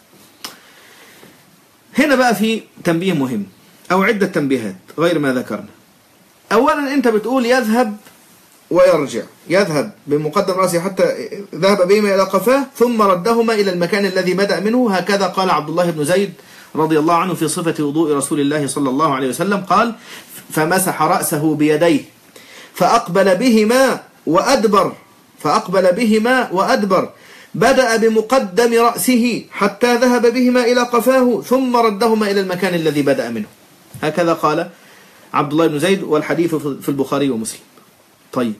هنا بقى في تنبيه مهم أو عدة تنبيهات غير ما ذكرنا. أولا أنت بتقول يذهب ويرجع، يذهب بمقدم رأسه حتى ذهب بهما إلى قفاه ثم ردهما إلى المكان الذي بدأ منه. هكذا قال عبد الله بن زيد رضي الله عنه في صفة وضوء رسول الله صلى الله عليه وسلم. قال فمسح رأسه بيديه فأقبل بهما وأدبر فأقبل بهما وأدبر بدأ بمقدم رأسه حتى ذهب بهما إلى قفاه ثم ردهما إلى المكان الذي بدأ منه. هكذا قال عبد الله بن زيد، والحديث في البخاري ومسلم. طيب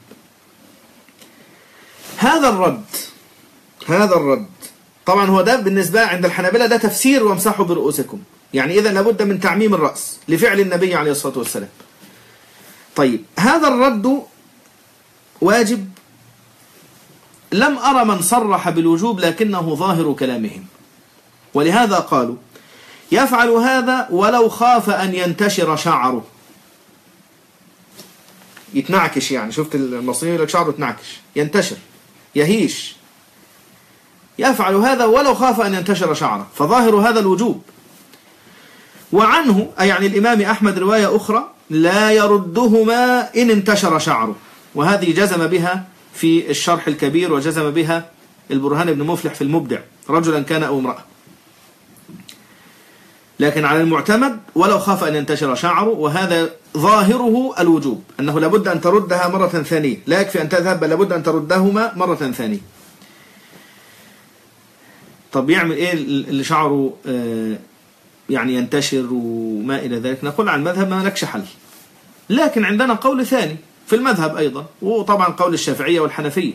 هذا الرد هذا الرد طبعا هو ده بالنسبة عند الحنابلة ده تفسير وامسحوا برؤوسكم، يعني إذا لابد من تعميم الرأس لفعل النبي عليه الصلاة والسلام. طيب هذا الرد واجب؟ لم أرى من صرح بالوجوب لكنه ظاهر كلامهم، ولهذا قالوا يفعل هذا ولو خاف أن ينتشر شعره، يتنعكش. يعني شفت المصريين يقول لك شعره يتنعكش، ينتشر، يهيش. يفعل هذا ولو خاف أن ينتشر شعره، فظاهر هذا الوجوب. وعنه أي يعني الإمام أحمد رواية أخرى لا يردهما إن انتشر شعره، وهذه جزم بها في الشرح الكبير وجزم بها البرهان بن مفلح في المبدع، رجلا كان أو امرأة. لكن على المعتمد ولو خاف أن ينتشر شعره، وهذا ظاهره الوجوب، أنه لابد أن تردها مرة ثانية، لا يكفي أن تذهب بل لابد أن تردهما مرة ثانية. طب يعمل إيه اللي شعره يعني ينتشر وما إلى ذلك؟ نقول عن المذهب ما لكش حل، لكن عندنا قول ثاني في المذهب أيضا، وطبعا قول الشافعية والحنفية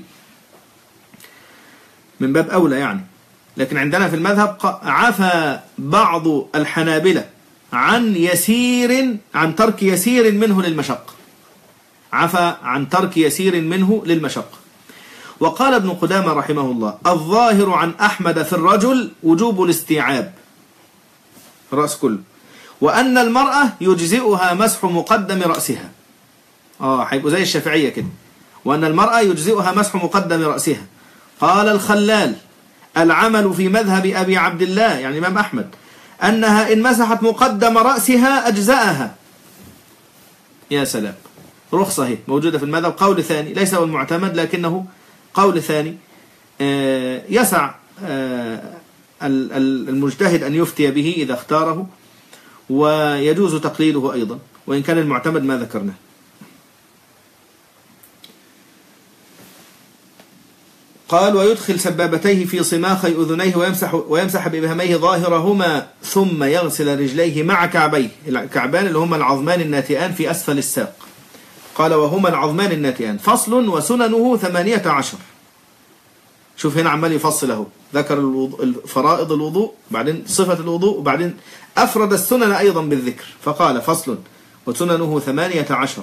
من باب أولى يعني. لكن عندنا في المذهب عفى بعض الحنابلة عن يسير عن ترك يسير منه للمشق، عفى عن ترك يسير منه للمشق. وقال ابن قدامة رحمه الله الظاهر عن أحمد في الرجل وجوب الاستيعاب الرأس كله، وأن المرأة يجزئها مسح مقدم رأسها. آه هيبقوا زي الشافعية كده. وأن المرأة يجزئها مسح مقدم رأسها. قال الخلال: العمل في مذهب أبي عبد الله يعني الإمام أحمد أنها إن مسحت مقدم رأسها أجزأها. يا سلام، رخصة هي موجودة في المذهب. قول ثاني ليس هو المعتمد لكنه قول ثاني يسع المجتهد أن يفتي به إذا اختاره، ويجوز تقليده أيضا، وإن كان المعتمد ما ذكرناه. قال: ويدخل سبابتيه في صماخي أذنيه ويمسح, ويمسح بإبهاميه ظاهرهما ثم يغسل رجليه مع كعبيه. الكعبان اللي هما العظمان الناتئان في أسفل الساق. قال: وهما العظمان الناتئان. فصل: وسننه ثمانية عشر. شوف هنا عمال يفصل اهو، ذكر فرائض الوضوء، بعدين صفة الوضوء، وبعدين أفرد السنن أيضا بالذكر، فقال: فصل: وسننه ثمانية عشر.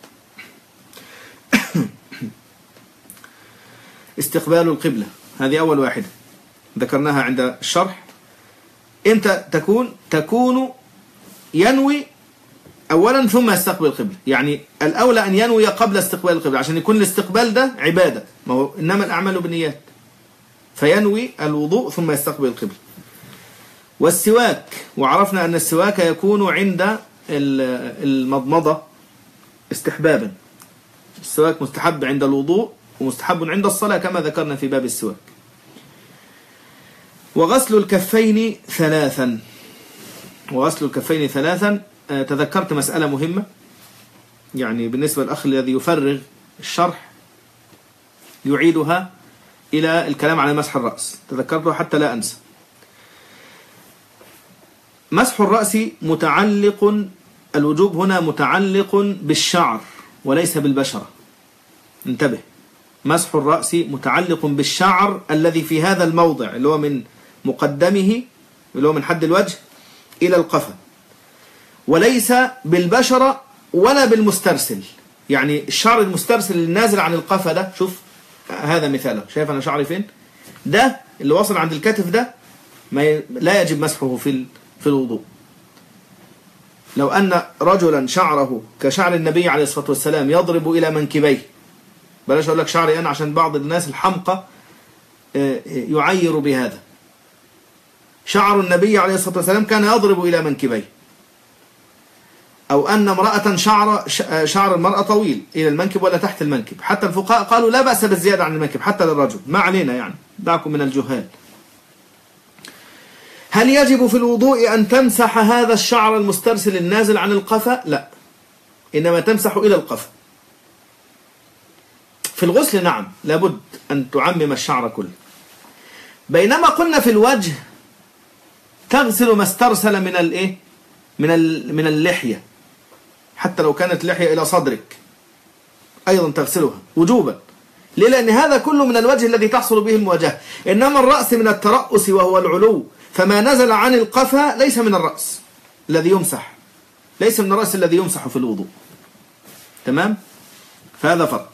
استقبال القبلة، هذه أول واحدة ذكرناها عند الشرح. أنت تكون تكون ينوي أولا ثم يستقبل القبلة، يعني الأولى أن ينوي قبل استقبال القبلة عشان يكون الاستقبال ده عبادة، ما هو إنما الأعمال بالنيات، فينوي الوضوء ثم يستقبل القبلة. والسواك، وعرفنا أن السواك يكون عند المضمضة استحبابا. السواك مستحب عند الوضوء ومستحب عند الصلاة كما ذكرنا في باب السواك. وغسل الكفين ثلاثا. وغسل الكفين ثلاثا تذكرت مسألة مهمة، يعني بالنسبة للأخ الذي يفرغ الشرح يعيدها إلى الكلام على مسح الرأس، تذكرته حتى لا أنسى. مسح الرأس متعلق، الوجوب هنا متعلق بالشعر وليس بالبشرة. انتبه، مسح الرأس متعلق بالشعر الذي في هذا الموضع اللي هو من مقدمه اللي هو من حد الوجه إلى القفا، وليس بالبشرة ولا بالمسترسل. يعني الشعر المسترسل النازل عن القفا ده، شوف هذا مثاله، شايف أنا شعري فين؟ ده اللي وصل عند الكتف ده ما لا يجب مسحه في في الوضوء. لو أن رجلا شعره كشعر النبي عليه الصلاة والسلام يضرب إلى منكبيه، بلاش أقول لك شعري أنا عشان بعض الناس الحمقى يعير بهذا، شعر النبي عليه الصلاة والسلام كان يضرب إلى منكبيه. أو أن امرأة شعر شعر المرأة طويل إلى المنكب ولا تحت المنكب، حتى الفقهاء قالوا لا بأس بالزيادة عن المنكب حتى للرجل، ما علينا يعني، دعكم من الجهال. هل يجب في الوضوء أن تمسح هذا الشعر المسترسل النازل عن القفا؟ لا، إنما تمسح إلى القفا. في الغسل نعم لابد أن تعمم الشعر كله، بينما قلنا في الوجه تغسل ما استرسل من الايه من من اللحية، حتى لو كانت لحية إلى صدرك أيضا تغسلها وجوبا. ليه؟ لأن هذا كله من الوجه الذي تحصل به المواجهة. إنما الرأس من الترأس وهو العلو، فما نزل عن القفا ليس من الرأس الذي يمسح، ليس من الرأس الذي يمسح في الوضوء. تمام؟ فهذا فرق.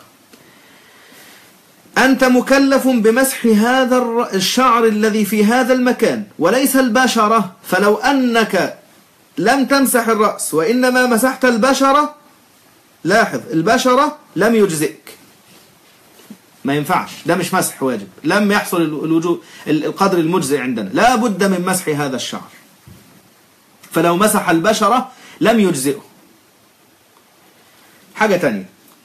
أنت مكلف بمسح هذا الشعر الذي في هذا المكان وليس البشرة، فلو أنك لم تمسح الرأس وإنما مسحت البشرة، لاحظ البشرة لم يجزئك، ما ينفعش، ده مش مسح واجب، لم يحصل الوجوب القدر المجزئ عندنا، لا بد من مسح هذا الشعر. فلو مسح البشرة لم يجزئه. حاجة تانية،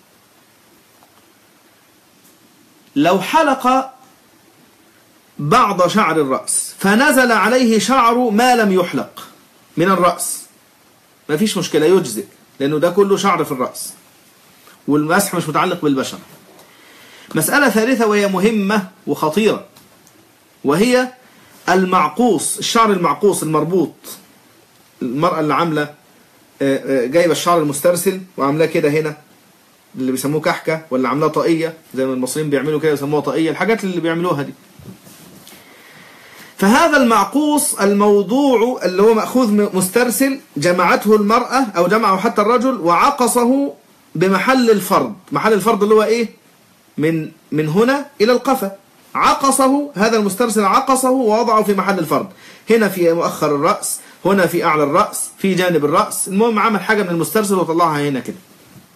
لو حلق بعض شعر الرأس فنزل عليه شعر ما لم يحلق من الرأس، ما فيش مشكلة، يجزئ، لأنه ده كله شعر في الرأس والمسح مش متعلق بالبشرة. مسألة ثالثة وهي مهمة وخطيرة، وهي المعقوص، الشعر المعقوص المربوط. المرأة اللي عاملة جايبة الشعر المسترسل وعاملاه كده هنا اللي بيسموه كحكة، ولا عاملاه طاقية زي ما المصريين بيعملوا كده يسموها طاقية، الحاجات اللي بيعملوها دي. فهذا المعقوص الموضوع اللي هو مأخوذ مسترسل جمعته المرأة أو جمعه حتى الرجل وعقصه بمحل الفرض. محل الفرض اللي هو إيه؟ من من هنا إلى القفا، عقصه هذا المسترسل، عقصه ووضعه في محل الفرض، هنا في مؤخر الرأس، هنا في أعلى الرأس، في جانب الرأس، المهم عمل حاجة من المسترسل وطلعها هنا كده.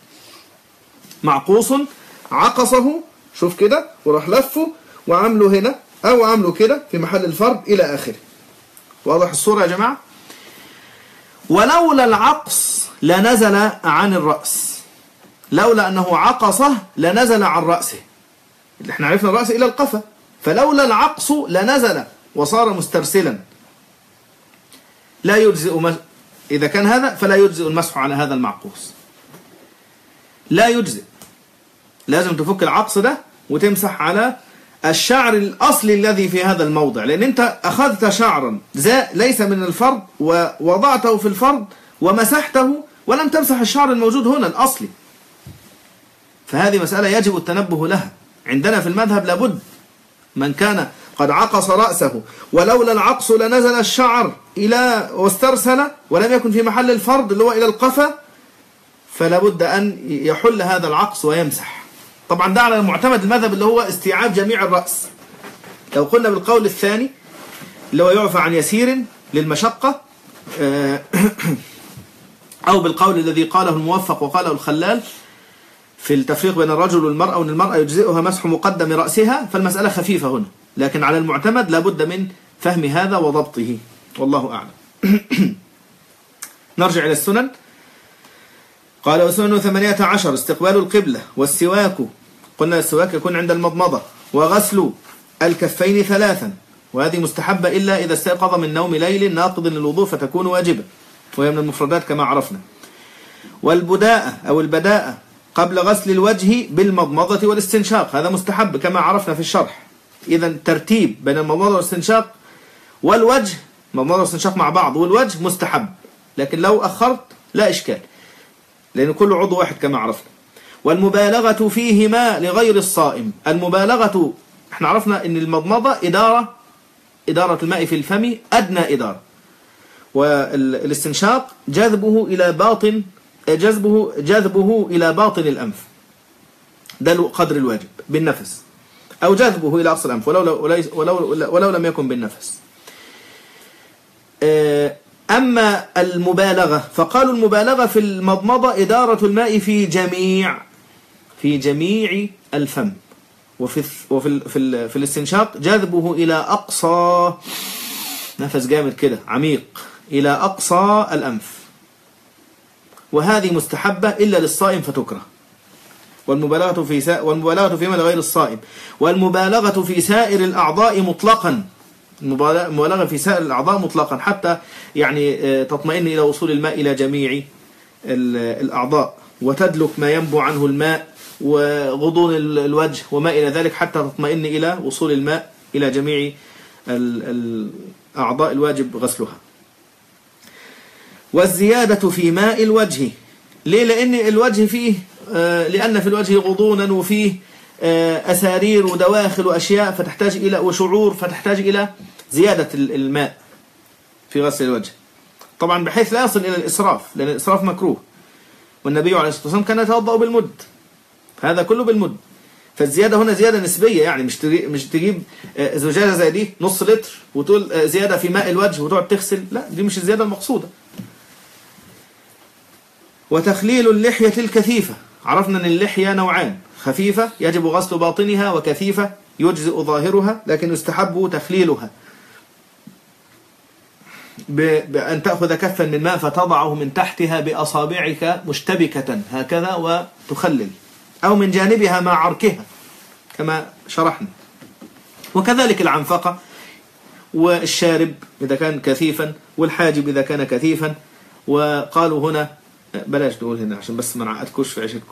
معقوص عقصه، شوف كده، وراح لفه وعمله هنا أو عمله كده في محل الفرد إلى آخره. واضح الصورة يا جماعة؟ ولولا العقص لنزل عن الرأس، لولا أنه عقصه لنزل عن رأسه. احنا عرفنا الرأس إلى القفا، فلولا العقص لنزل وصار مسترسلا. لا يجزئ مس... إذا كان هذا فلا يجزئ المسح على هذا المعقوص، لا يجزئ. لازم تفك العقص ده وتمسح على الشعر الأصلي الذي في هذا الموضع، لأن أنت أخذت شعرا ليس من الفرد ووضعته في الفرد ومسحته ولم تمسح الشعر الموجود هنا الأصلي. فهذه مسألة يجب التنبه لها. عندنا في المذهب لابد من كان قد عقص رأسه ولولا العقص لنزل الشعر إلى واسترسل ولم يكن في محل الفرد اللي هو إلى القفا، فلا بد أن يحل هذا العقص ويمسح. طبعا ده على المعتمد المذهب اللي هو استيعاب جميع الرأس. لو قلنا بالقول الثاني اللي هو يعفى عن يسير للمشقة، أو بالقول الذي قاله الموفق وقاله الخلال في التفريق بين الرجل والمرأة وأن المرأة يجزئها مسح مقدم رأسها، فالمسألة خفيفة هنا، لكن على المعتمد لابد من فهم هذا وضبطه، والله أعلم. نرجع إلى السنن. قال وسنن ثمانية عشر استقبال القبلة والسواك، قلنا السواك يكون عند المضمضة، وغسل الكفين ثلاثا، وهذه مستحبة إلا إذا استيقظ من نوم ليل ناقض للوضوء فتكون واجبة، وهي من المفردات كما عرفنا. والبداءة أو البداءة قبل غسل الوجه بالمضمضة والاستنشاق، هذا مستحب كما عرفنا في الشرح. إذا ترتيب بين المضمضة والاستنشاق والوجه، المضمضة والاستنشاق مع بعض والوجه مستحب، لكن لو أخرت لا إشكال لأن كل عضو واحد كما عرفنا. والمبالغة فيهما لغير الصائم، المبالغة احنا عرفنا ان المضمضة إدارة إدارة الماء في الفم أدنى إدارة، والاستنشاق جذبه إلى باطن جذبه جذبه إلى باطن الأنف، ده قدر الواجب بالنفس، أو جذبه إلى أقصى الأنف ولو, ولو, ولو لم يكن بالنفس. أما المبالغة فقالوا المبالغة في المضمضة إدارة الماء في جميع في جميع الفم، وفي وفي في, في الاستنشاق جذبه إلى أقصى، نفس جامد كده عميق، إلى أقصى الأنف، وهذه مستحبة إلا للصائم فتكره. والمبالغة في سا... والمبالغة فيما لغير الصائم، والمبالغة في سائر الأعضاء مطلقا، المبالغة في سائر الأعضاء مطلقا حتى يعني تطمئن إلى وصول الماء إلى جميع الأعضاء، وتدلك ما ينبع عنه الماء وغضون الوجه وما إلى ذلك حتى تطمئن إلى وصول الماء إلى جميع الأعضاء الواجب غسلها. والزيادة في ماء الوجه، ليه؟ لأن الوجه فيه لأن في الوجه غضونا وفيه أسارير ودواخل وأشياء فتحتاج إلى وشعور فتحتاج إلى زيادة الماء في غسل الوجه، طبعا بحيث لا يصل إلى الإسراف، لأن الإسراف مكروه، والنبي عليه الصلاة والسلام كان يتوضأ بالمد، هذا كله بالمد. فالزيادة هنا زيادة نسبية، يعني مش مش تجيب زجاجة زي دي نص لتر وتقول زيادة في ماء الوجه وتقعد تغسل، لا دي مش الزيادة المقصودة. وتخليل اللحية الكثيفة، عرفنا أن اللحية نوعان، خفيفة يجب غسل باطنها، وكثيفة يجزئ ظاهرها لكن يستحب تخليلها، بأن تأخذ كفا من ماء فتضعه من تحتها بأصابعك مشتبكة هكذا وتخلل، أو من جانبها مع عركها كما شرحنا. وكذلك العنفقة والشارب إذا كان كثيفا، والحاجب إذا كان كثيفا. وقالوا هنا بلاش نقول هنا عشان بس ما نعقدكوش في عيشتكم.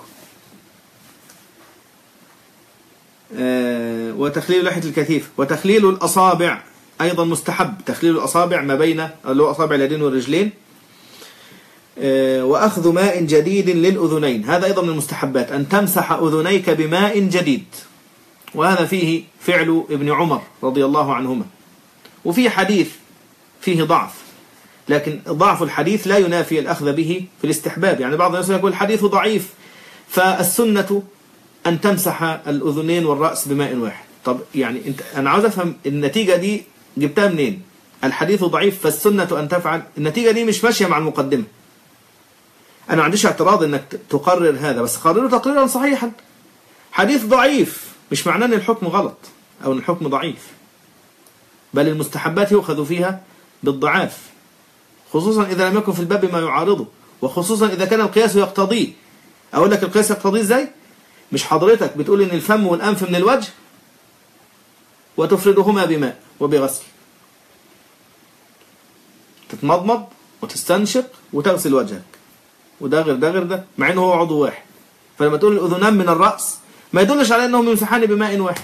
آه وتخليل لحية الكثيف، وتخليل الأصابع أيضا مستحب، تخليل الأصابع ما بين اللي هو أصابع اليدين والرجلين. آه وأخذ ماء جديد للأذنين، هذا أيضا من المستحبات، أن تمسح أذنيك بماء جديد، وهذا فيه فعل ابن عمر رضي الله عنهما. وفي حديث فيه ضعف، لكن ضعف الحديث لا ينافي الأخذ به في الاستحباب، يعني بعض الناس يقول الحديث ضعيف، فالسنة أن تمسح الأذنين والرأس بماء واحد. طب يعني انت أنا عاوز أفهم النتيجة دي جبتها منين؟ الحديث ضعيف فالسنة أن تفعل، النتيجة دي مش ماشية مع المقدمة. أنا ما عنديش اعتراض أنك تقرر هذا، بس قرره تقريرا صحيحا. حديث ضعيف مش معناه أن الحكم غلط أو أن الحكم ضعيف، بل المستحبات يؤخذ فيها بالضعاف، خصوصا إذا لم يكن في الباب ما يعارضه، وخصوصا إذا كان القياس يقتضيه. أقول لك القياس يقتضيه إزاي؟ مش حضرتك بتقول إن الفم والأنف من الوجه وتفردهما بماء وبغسل، تتمضمض وتستنشق وتغسل وجهك، وده غير ده غير ده، مع انه هو عضو واحد. فلما تقول الأذنان من الرأس ما يدلش على أنهم يمسحان بماء واحد.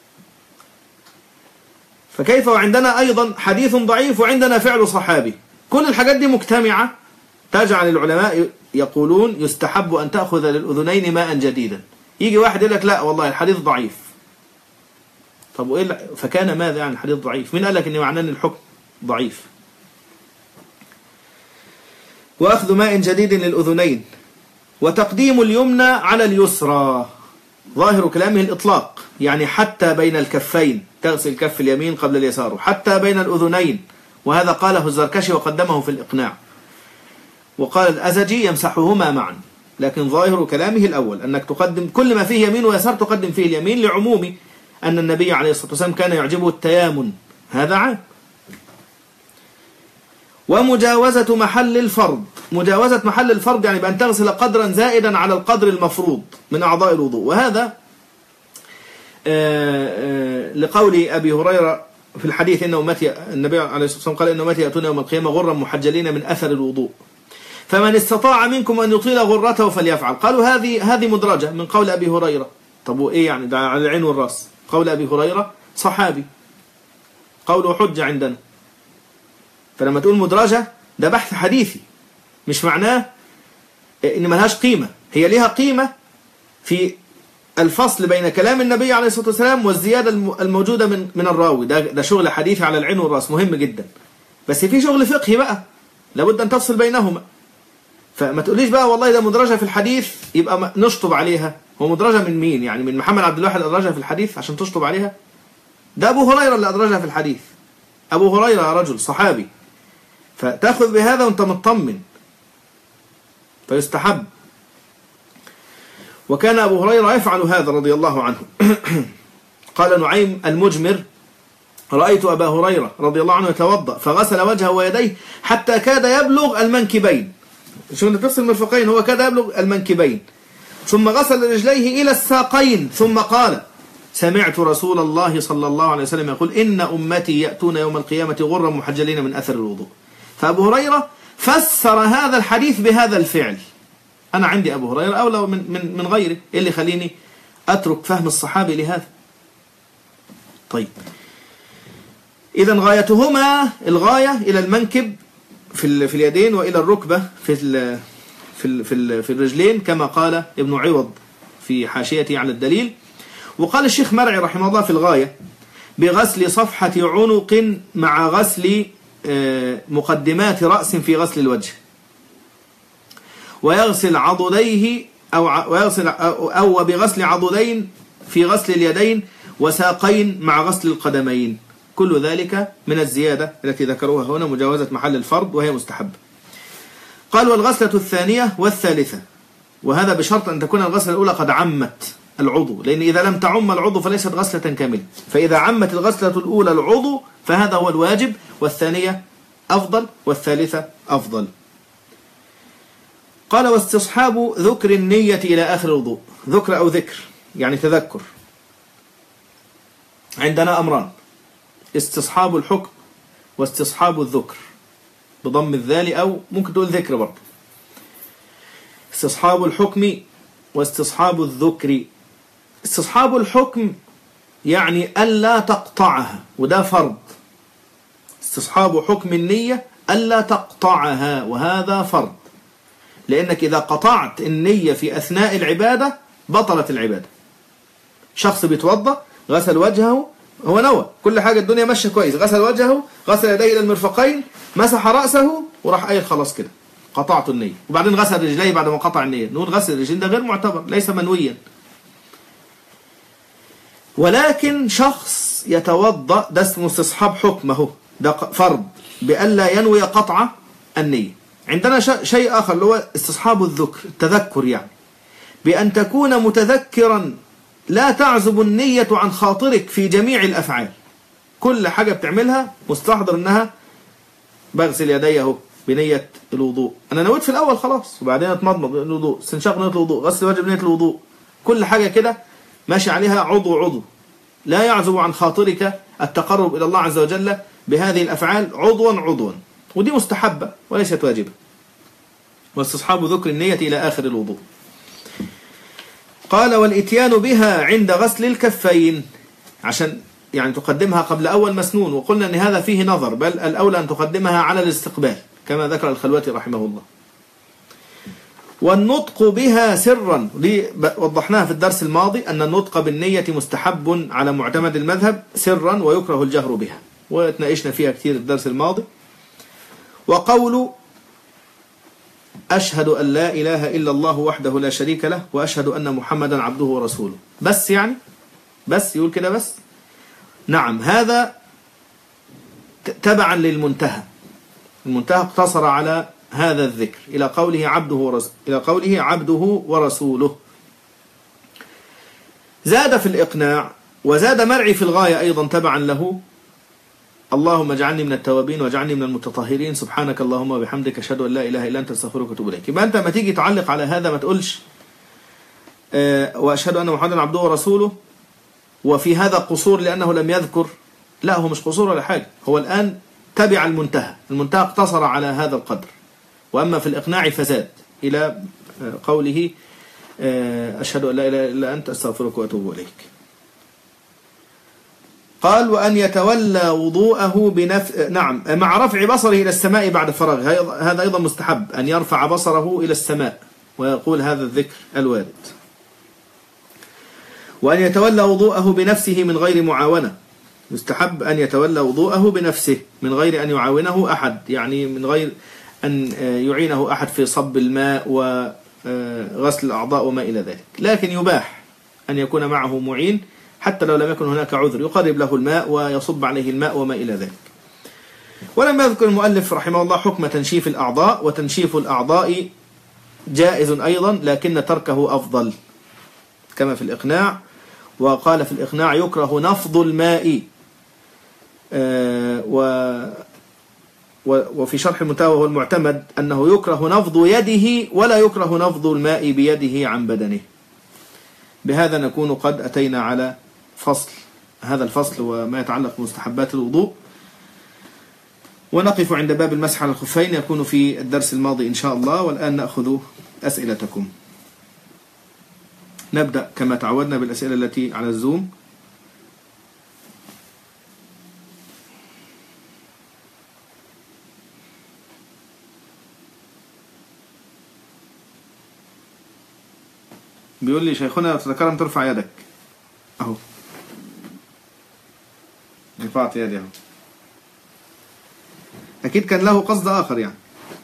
فكيف وعندنا أيضا حديث ضعيف وعندنا فعل صحابي؟ كل الحاجات دي مجتمعة تجعل العلماء يقولون يستحب أن تأخذ للأذنين ماء جديدا. يجي واحد يقول لك لا والله الحديث ضعيف. طب وإيه؟ فكان ماذا يعني الحديث ضعيف؟ مين قال لك إن معناه أن الحكم ضعيف؟ وأخذ ماء جديد للأذنين، وتقديم اليمنى على اليسرى، ظاهر كلامه الإطلاق، يعني حتى بين الكفين، تغسل كف اليمين قبل اليسار، حتى بين الأذنين، وهذا قاله الزركشي وقدمه في الإقناع، وقال الأزجي يمسحهما معا. لكن ظاهر كلامه الأول أنك تقدم كل ما فيه يمين ويسار تقدم فيه اليمين، لعموم أن النبي عليه الصلاة والسلام كان يعجبه التيامن، هذا عام. ومجاوزة محل الفرض، مجاوزة محل الفرض يعني بأن تغسل قدرا زائدا على القدر المفروض من أعضاء الوضوء، وهذا لقول أبي هريرة في الحديث إن أمتي، النبي عليه الصلاة والسلام قال إن أمتي يأتون يوم القيامة غرا محجلين من أثر الوضوء، فمن استطاع منكم أن يطيل غرته فليفعل. قالوا هذه هذه مدرجة من قول أبي هريرة. طب وإيه يعني؟ ده على العين والرأس، قول أبي هريرة صحابي، قوله حجة عندنا. فلما تقول مدرجة ده بحث حديثي، مش معناه إن ملهاش قيمة، هي ليها قيمة في الفصل بين كلام النبي عليه الصلاة والسلام والزيادة الموجودة من من الراوي. ده ده شغل حديثي على العين والرأس مهم جدا، بس في شغل فقهي بقى لابد أن تفصل بينهما. فما تقوليش بقى والله ده مدرجة في الحديث يبقى نشطب عليها. هو مدرجة من مين؟ يعني من محمد عبد الواحد أدرجها في الحديث عشان تشطب عليها؟ ده أبو هريرة اللي أدرجها في الحديث. أبو هريرة رجل صحابي، فتأخذ بهذا وانت مطمن، فيستحب. وكان أبو هريرة يفعل هذا رضي الله عنه. قال نعيم المجمر: رأيت أبا هريرة رضي الله عنه يتوضأ فغسل وجهه ويديه حتى كاد يبلغ المنكبين. شو انت تغسل المرفقين؟ هو كاد يبلغ المنكبين، ثم غسل رجليه إلى الساقين، ثم قال: سمعت رسول الله صلى الله عليه وسلم يقول: إن أمتي يأتون يوم القيامة غرا محجلين من أثر الوضوء. فأبو هريرة فسر هذا الحديث بهذا الفعل. أنا عندي أبو هريرة أولى من من من غيره، إيه اللي خليني أترك فهم الصحابي لهذا؟ طيب، إذا غايتهما الغاية إلى المنكب في في اليدين وإلى الركبة في ال في ال في, ال في الرجلين، كما قال ابن عوض في حاشيته على الدليل. وقال الشيخ مرعي رحمه الله في الغاية: بغسل صفحة عنق مع غسل مقدمات رأس في غسل الوجه، ويغسل عضديه أو ويغسل أو بغسل عضدين في غسل اليدين وساقين مع غسل القدمين. كل ذلك من الزيادة التي ذكروها هنا، مجاوزة محل الفرض وهي مستحبة. قال: والغسلة الثانية والثالثة، وهذا بشرط أن تكون الغسلة الأولى قد عمت العضو، لأن إذا لم تعم العضو فليست غسلة كاملة. فإذا عمت الغسلة الأولى العضو فهذا هو الواجب، والثانية أفضل، والثالثة أفضل. قال: واستصحاب ذكر النية إلى آخر الوضوء. ذكر أو ذكر يعني تذكر. عندنا أمران: استصحاب الحكم واستصحاب الذكر، بضم الذال، أو ممكن تقول ذكر برضه. استصحاب الحكم واستصحاب الذكر. استصحاب الحكم يعني ألا تقطعها، وده فرض. استصحاب حكم النية ألا تقطعها، وهذا فرض، لأنك إذا قطعت النية في أثناء العبادة بطلت العبادة. شخص بيتوضأ، غسل وجهه، هو نوى كل حاجة، الدنيا ماشية كويس، غسل وجهه، غسل يديه إلى المرفقين، مسح رأسه، وراح قايل خلاص كده قطعت النية. وبعدين غسل رجليه بعد ما قطع النية. نقول غسل الرجلين ده غير معتبر، ليس منويا. ولكن شخص يتوضأ، ده اسمه استصحاب حكم اهو، ده فرض بألا ينوي قطع النية. عندنا شيء آخر اللي هو استصحاب الذكر، التذكر، يعني بأن تكون متذكرا لا تعزب النية عن خاطرك في جميع الأفعال. كل حاجة بتعملها مستحضر أنها بغسل يدي اهو بنية الوضوء، أنا نويت في الأول خلاص، وبعدين أتمضمض الوضوء، استنشاق نية الوضوء، غسل وجه نية الوضوء، كل حاجة كده ماشي عليها عضو عضو، لا يعزب عن خاطرك التقرب إلى الله عز وجل بهذه الأفعال عضوا عضوا، ودي مستحبة وليست واجبة. واستصحاب ذكر النية إلى آخر الوضوء. قال والإتيان بها عند غسل الكفين، عشان يعني تقدمها قبل أول مسنون، وقلنا أن هذا فيه نظر، بل الأولى أن تقدمها على الاستقبال كما ذكر الخلواتي رحمه الله. والنطق بها سرا، دي وضحناها في الدرس الماضي أن النطق بالنية مستحب على معتمد المذهب سرا، ويكره الجهر بها، واتناقشنا فيها كثير الدرس الماضي. وقول أشهد أن لا إله إلا الله وحده لا شريك له وأشهد أن محمدا عبده ورسوله، بس يعني بس يقول كده بس، نعم هذا تبعا للمنتهى، المنتهى اقتصر على هذا الذكر إلى قوله عبده ورسوله، إلى قوله عبده ورسوله. زاد في الإقناع وزاد مرعي في الغاية أيضا تبعا له، اللهم اجعلني من التوابين واجعلني من المتطهرين سبحانك اللهم وبحمدك اشهد ان لا اله الا انت استغفرك واتوب اليك. يبقى انت لما تيجي تعلق على هذا ما تقولش أه واشهد ان محمدا عبده ورسوله وفي هذا قصور لانه لم يذكر، لا هو مش قصور ولا حاجه، هو الان تبع المنتهى، المنتهى اقتصر على هذا القدر. واما في الاقناع فزاد الى قوله أه اشهد ان لا اله الا انت استغفرك واتوب اليك. قال وأن يتولى وضوءه بنف... نعم مع رفع بصره إلى السماء بعد فراغ، هذا أيضا مستحب أن يرفع بصره إلى السماء ويقول هذا الذكر الوارد. وأن يتولى وضوءه بنفسه من غير معاونة، يستحب أن يتولى وضوءه بنفسه من غير أن يعاونه أحد، يعني من غير أن يعينه أحد في صب الماء وغسل الأعضاء وما إلى ذلك، لكن يباح أن يكون معه معين حتى لو لم يكن هناك عذر، يقرب له الماء ويصب عليه الماء وما إلى ذلك. ولم يذكر المؤلف رحمه الله حكم تنشيف الأعضاء، وتنشيف الأعضاء جائز أيضا لكن تركه أفضل كما في الإقناع. وقال في الإقناع يكره نفض الماء، وفي شرح المنتهى وهو المعتمد أنه يكره نفض يده ولا يكره نفض الماء بيده عن بدنه. بهذا نكون قد أتينا على فصل هذا الفصل وما يتعلق بمستحبات الوضوء، ونقف عند باب المسح على الخفين يكون في الدرس الماضي إن شاء الله. والآن نأخذ أسئلتكم. نبدأ كما تعودنا بالأسئلة التي على الزوم. بيقول لي شيخنا تذكرم ترفع يدك اهو، رفعت يدي اهو، اكيد كان له قصد اخر يعني.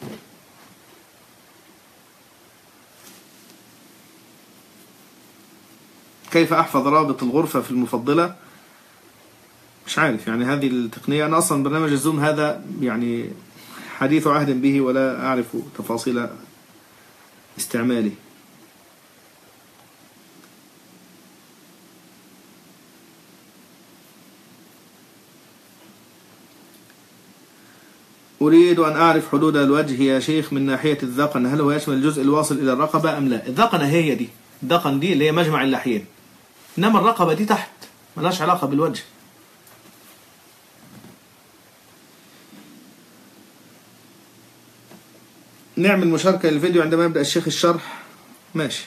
كيف احفظ رابط الغرفة في المفضلة؟ مش عارف يعني هذه التقنية، انا اصلا برنامج الزوم هذا يعني حديث عهد به ولا اعرف تفاصيل استعماله. أريد أن أعرف حدود الوجه يا شيخ من ناحية الذقن، هل هو يشمل الجزء الواصل إلى الرقبة أم لا؟ الذقنة هي دي، الذقن دي اللي هي مجمع اللحيين، إنما الرقبة دي تحت ملاش علاقة بالوجه. نعمل مشاركة للفيديو عندما يبدأ الشيخ الشرح. ماشي.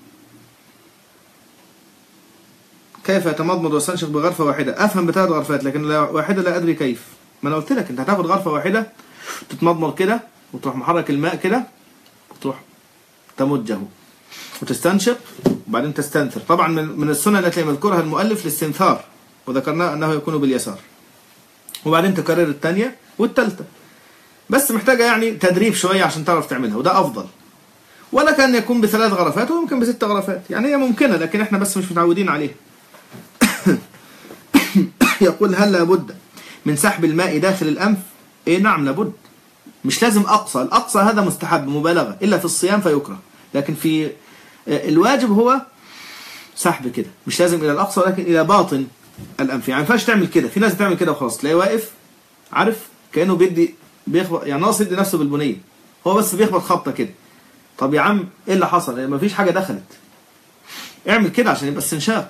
كيف يتمضمض ويستنشق بغرفة واحدة؟ أفهم بثلاث غرفات لكن لا واحدة لا أدري كيف. ما أنا قلت لك أنت هتاخد غرفة واحدة تتمضمض كده وتروح محرك الماء كده وتروح تمجه وتستنشق وبعدين تستنثر. طبعا من السنة التي مذكرها المؤلف الاستنثار وذكرنا أنه يكون باليسار، وبعدين تكرر الثانية والثالثة، بس محتاجة يعني تدريب شوية عشان تعرف تعملها، وده أفضل. ولا كان يكون بثلاث غرفات ويمكن بست غرفات، يعني هي ممكنة لكن احنا بس مش متعودين عليها. يقول هل لابد من سحب الماء داخل الأنف؟ إيه نعم لابد. مش لازم أقصى، الأقصى هذا مستحب مبالغة، إلا في الصيام فيكره، لكن في الواجب هو سحب كده، مش لازم إلى الأقصى ولكن إلى باطن الأنف. يعني ما ينفعش تعمل كده، في ناس بتعمل كده وخلاص تلاقيه واقف عارف كأنه بيدي بيخبط، يعني ناقص يدي نفسه بالبنية، هو بس بيخبط خبطة كده. طب يا عم إيه اللي حصل؟ ما فيش حاجة دخلت. اعمل كده عشان يبقى استنشاق.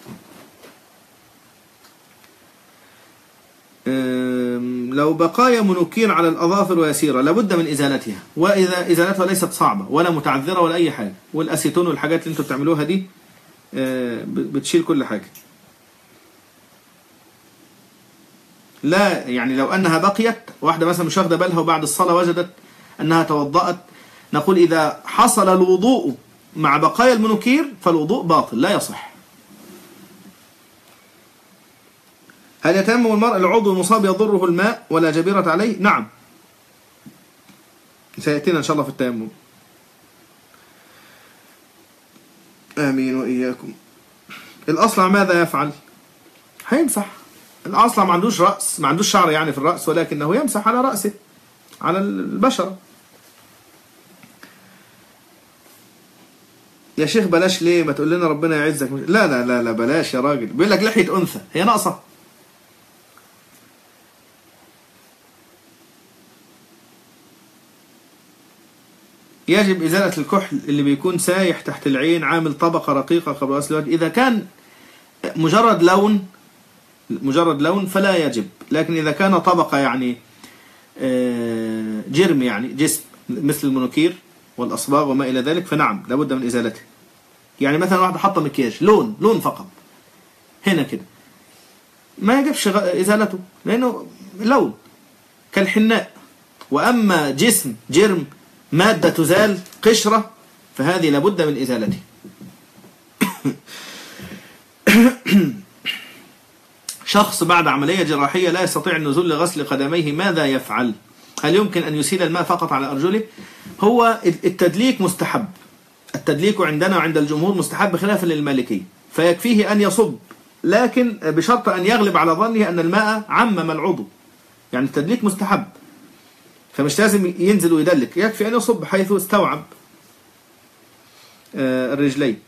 لو بقايا منوكير على الأظافر ويسيرة لابد من إزالتها، وإذا إزالتها ليست صعبة ولا متعذرة ولا أي حاجة، والأسيتون والحاجات اللي انتوا بتعملوها دي بتشيل كل حاجة. لا يعني لو أنها بقيت، واحدة مثلا مش واخدة بالها وبعد الصلاة وجدت أنها توضأت، نقول إذا حصل الوضوء مع بقايا المنوكير فالوضوء باطل لا يصح. هل يتيمم المرء العضو المصاب يضره الماء ولا جبيرة عليه؟ نعم، سيأتينا إن شاء الله في التيمم. آمين وإياكم. الأصلع ماذا يفعل؟ هيمسح. الأصلع ما عندوش رأس، ما عندوش شعر يعني في الرأس، ولكنه يمسح على رأسه على البشرة. يا شيخ بلاش ليه؟ ما تقول لنا ربنا يعزك. لا لا لا لا بلاش يا راجل، بيقول لك لحية أنثى هي ناقصة. يجب إزالة الكحل اللي بيكون سايح تحت العين عامل طبقة رقيقة قبل غسل الوجه. إذا كان مجرد لون مجرد لون فلا يجب، لكن إذا كان طبقة يعني جرم يعني جسم مثل المنوكير والأصباغ وما إلى ذلك فنعم لابد من إزالته. يعني مثلا واحدة حاطة مكياج لون لون فقط هنا كده ما يجبش إزالته لأنه لون كالحناء. وأما جسم جرم مادة تزال قشرة فهذه لابد من إزالته. شخص بعد عملية جراحية لا يستطيع النزول لغسل قدميه ماذا يفعل؟ هل يمكن أن يسيل الماء فقط على أرجله؟ هو التدليك مستحب، التدليك عندنا وعند الجمهور مستحب خلافا للمالكية، فيكفيه أن يصب لكن بشرط أن يغلب على ظنه أن الماء عمم العضو. يعني التدليك مستحب فمش لازم ينزل ويدلك، يكفي أن يصب حيث استوعب الرجلين.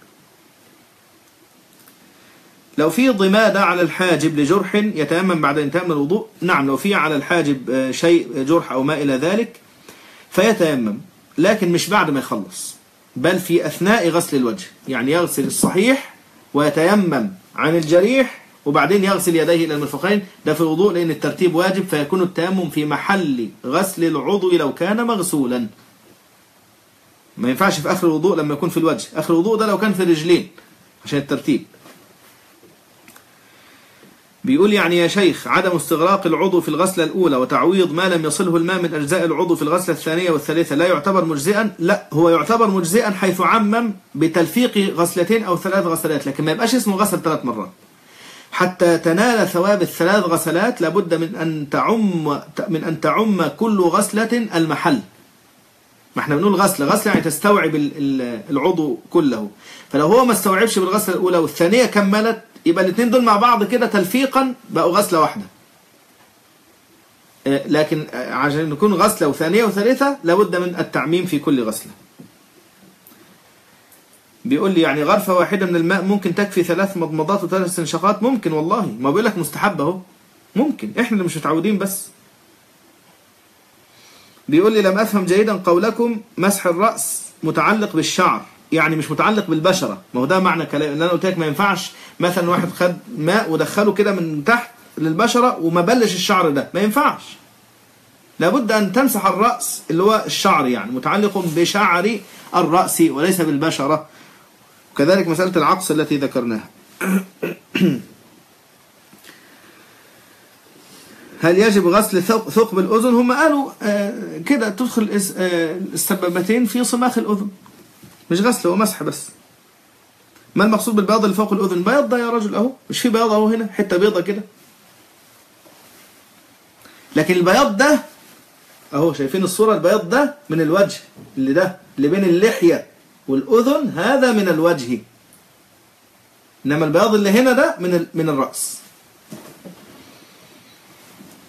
لو في ضمادة على الحاجب لجرح يتيمم بعد انتهاء من الوضوء؟ نعم، لو في على الحاجب شيء جرح أو ما إلى ذلك فيتيمم، لكن مش بعد ما يخلص بل في أثناء غسل الوجه. يعني يغسل الصحيح ويتيمم عن الجريح وبعدين يغسل يديه إلى المرفقين، ده في الوضوء لأن الترتيب واجب، فيكون التيمم في محل غسل العضو لو كان مغسولا. ما ينفعش في آخر الوضوء لما يكون في الوجه، آخر الوضوء ده لو كان في الرجلين عشان الترتيب. بيقول يعني يا شيخ عدم استغراق العضو في الغسلة الأولى وتعويض ما لم يصله الماء من أجزاء العضو في الغسلة الثانية والثالثة لا يعتبر مجزئا؟ لا، هو يعتبر مجزئا حيث عمم بتلفيق غسلتين أو ثلاث غسلات، لكن ما يبقاش اسمه غسل ثلاث مرات. حتى تنال ثواب الثلاث غسلات لابد من أن تعم من أن تعم كل غسلة المحل. ما احنا بنقول غسلة غسلة يعني تستوعب العضو كله، فلو هو ما استوعبش بالغسلة الأولى والثانية كملت يبقى الاثنين دول مع بعض كده تلفيقا بقوا غسلة واحدة. لكن عشان نكون غسلة وثانية وثالثة لابد من التعميم في كل غسلة. بيقول لي يعني غرفة واحدة من الماء ممكن تكفي ثلاث مضمضات وثلاث استنشاقات؟ ممكن والله، ما بيقول لك مستحب اهو، ممكن احنا اللي مش متعودين بس. بيقول لي لم أفهم جيدا قولكم مسح الرأس متعلق بالشعر، يعني مش متعلق بالبشرة. ما هو ده معنى كلام اللي انا قلت لك، ما ينفعش مثلا واحد خد ماء ودخله كده من تحت للبشرة وما بلش الشعر ده، ما ينفعش. لابد أن تمسح الرأس اللي هو الشعر، يعني متعلق بشعر الرأس وليس بالبشرة. وكذلك مسألة العقص التي ذكرناها. هل يجب غسل ثقب الأذن؟ هم قالوا كده تدخل السبابتين في صماخ الأذن، مش غسل، هو مسح بس. ما المقصود بالبياض اللي فوق الأذن؟ بياض ده يا رجل اهو، مش في بياض اهو هنا حتة بيضة كده، لكن البياض ده اهو شايفين الصورة، البياض ده من الوجه، اللي ده اللي بين اللحية والأذن هذا من الوجه، إنما البياض اللي هنا ده من من الرأس.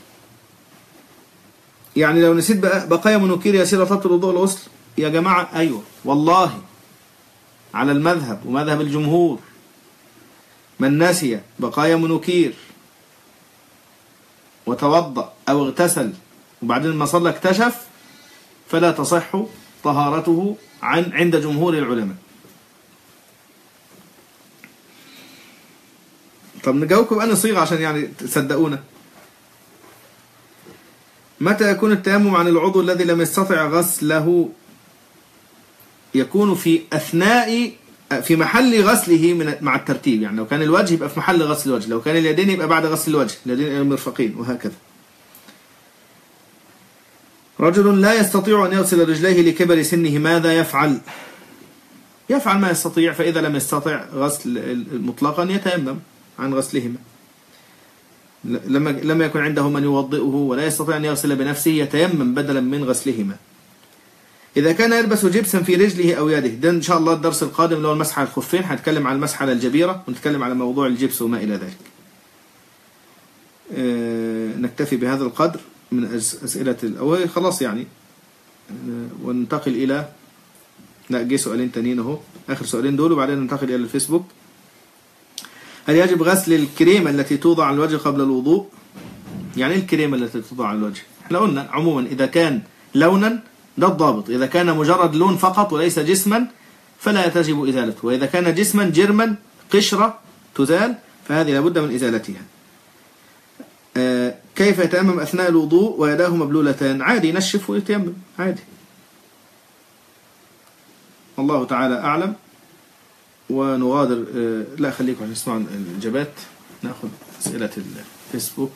يعني لو نسيت بقايا منوكير يسير تبطل الوضوء الغسل يا جماعة، أيوة والله على المذهب ومذهب الجمهور، من نسي بقايا منوكير وتوضأ أو اغتسل وبعدين ما صلى اكتشف فلا تصح طهارته عن عند جمهور العلماء. طب نجاوبكم بأني صيغة عشان يعني تصدقونا. متى يكون التيمم عن العضو الذي لم يستطع غسله؟ يكون في أثناء في محل غسله من مع الترتيب، يعني لو كان الوجه يبقى في محل غسل الوجه، لو كان اليدين يبقى بعد غسل الوجه، اليدين إلى المرفقين وهكذا. رجل لا يستطيع أن يغسل رجليه لكبر سنه، ماذا يفعل؟ يفعل ما يستطيع، فإذا لم يستطع غسل مطلقا يتيمم عن غسلهما. لما لم يكن عنده من يوضئه ولا يستطيع أن يغسل بنفسه يتيمم بدلا من غسلهما. إذا كان يلبس جبسا في رجله أو يده، ده إن شاء الله الدرس القادم اللي هو المسح على الخفين، هنتكلم عن المسح على الجبيرة ونتكلم على موضوع الجبس وما إلى ذلك. أه نكتفي بهذا القدر من أسئلة الأول خلاص يعني، وننتقل إلى لا جي سؤالين تانيين أهو، آخر سؤالين دول وبعدين ننتقل إلى الفيسبوك. هل يجب غسل الكريمة التي توضع على الوجه قبل الوضوء؟ يعني الكريمة التي توضع على الوجه احنا قلنا عموما إذا كان لونا ده الضابط، إذا كان مجرد لون فقط وليس جسما فلا تجب إزالته، وإذا كان جسما جرما قشرة تزال فهذه لابد من إزالتها. آه كيف يتيمم أثناء الوضوء ويداه مبلولتان؟ عادي ينشف ويتيمم عادي. الله تعالى أعلم. ونغادر آه لا خليكم نسمع الإجابات، نأخذ أسئلة الفيسبوك.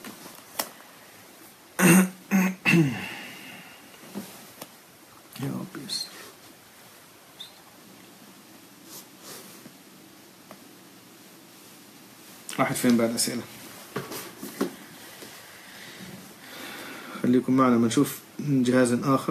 يا رب يسر. راحت فين بعد أسئلة؟ خليكم معنا ما نشوف من جهاز آخر.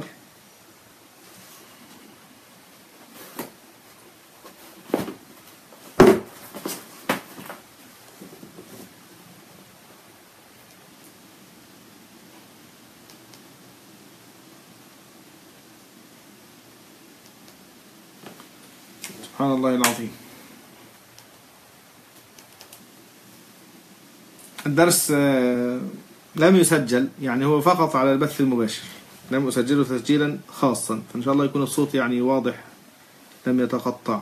سبحان الله العظيم. الدرس لم يسجل، يعني هو فقط على البث المباشر، لم أسجله تسجيلا خاصا، فإن شاء الله يكون الصوت يعني واضح لم يتقطع.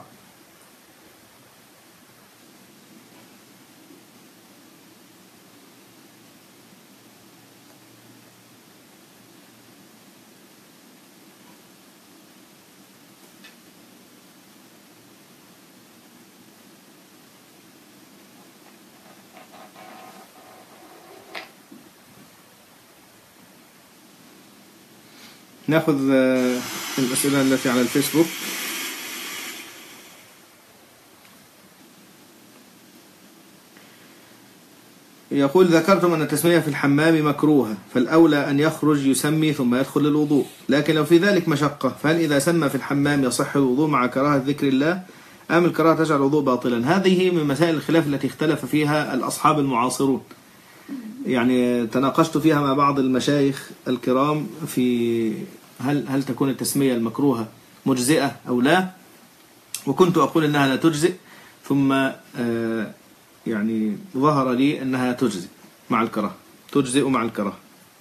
نأخذ الأسئلة التي على الفيسبوك. يقول ذكرتم أن التسمية في الحمام مكروهة، فالأولى أن يخرج يسمي ثم يدخل للوضوء، لكن لو في ذلك مشقة فهل إذا سمى في الحمام يصح الوضوء مع كراهة ذكر الله أم الكراهة تجعل الوضوء باطلا؟ هذه من مسائل الخلاف التي اختلف فيها الأصحاب المعاصرون، يعني تناقشت فيها مع بعض المشايخ الكرام في هل هل تكون التسمية المكروهة مجزئة أو لا، وكنت أقول أنها لا تجزئ، ثم يعني ظهر لي أنها تجزئ مع الكراهة، تجزئ مع الكراهة.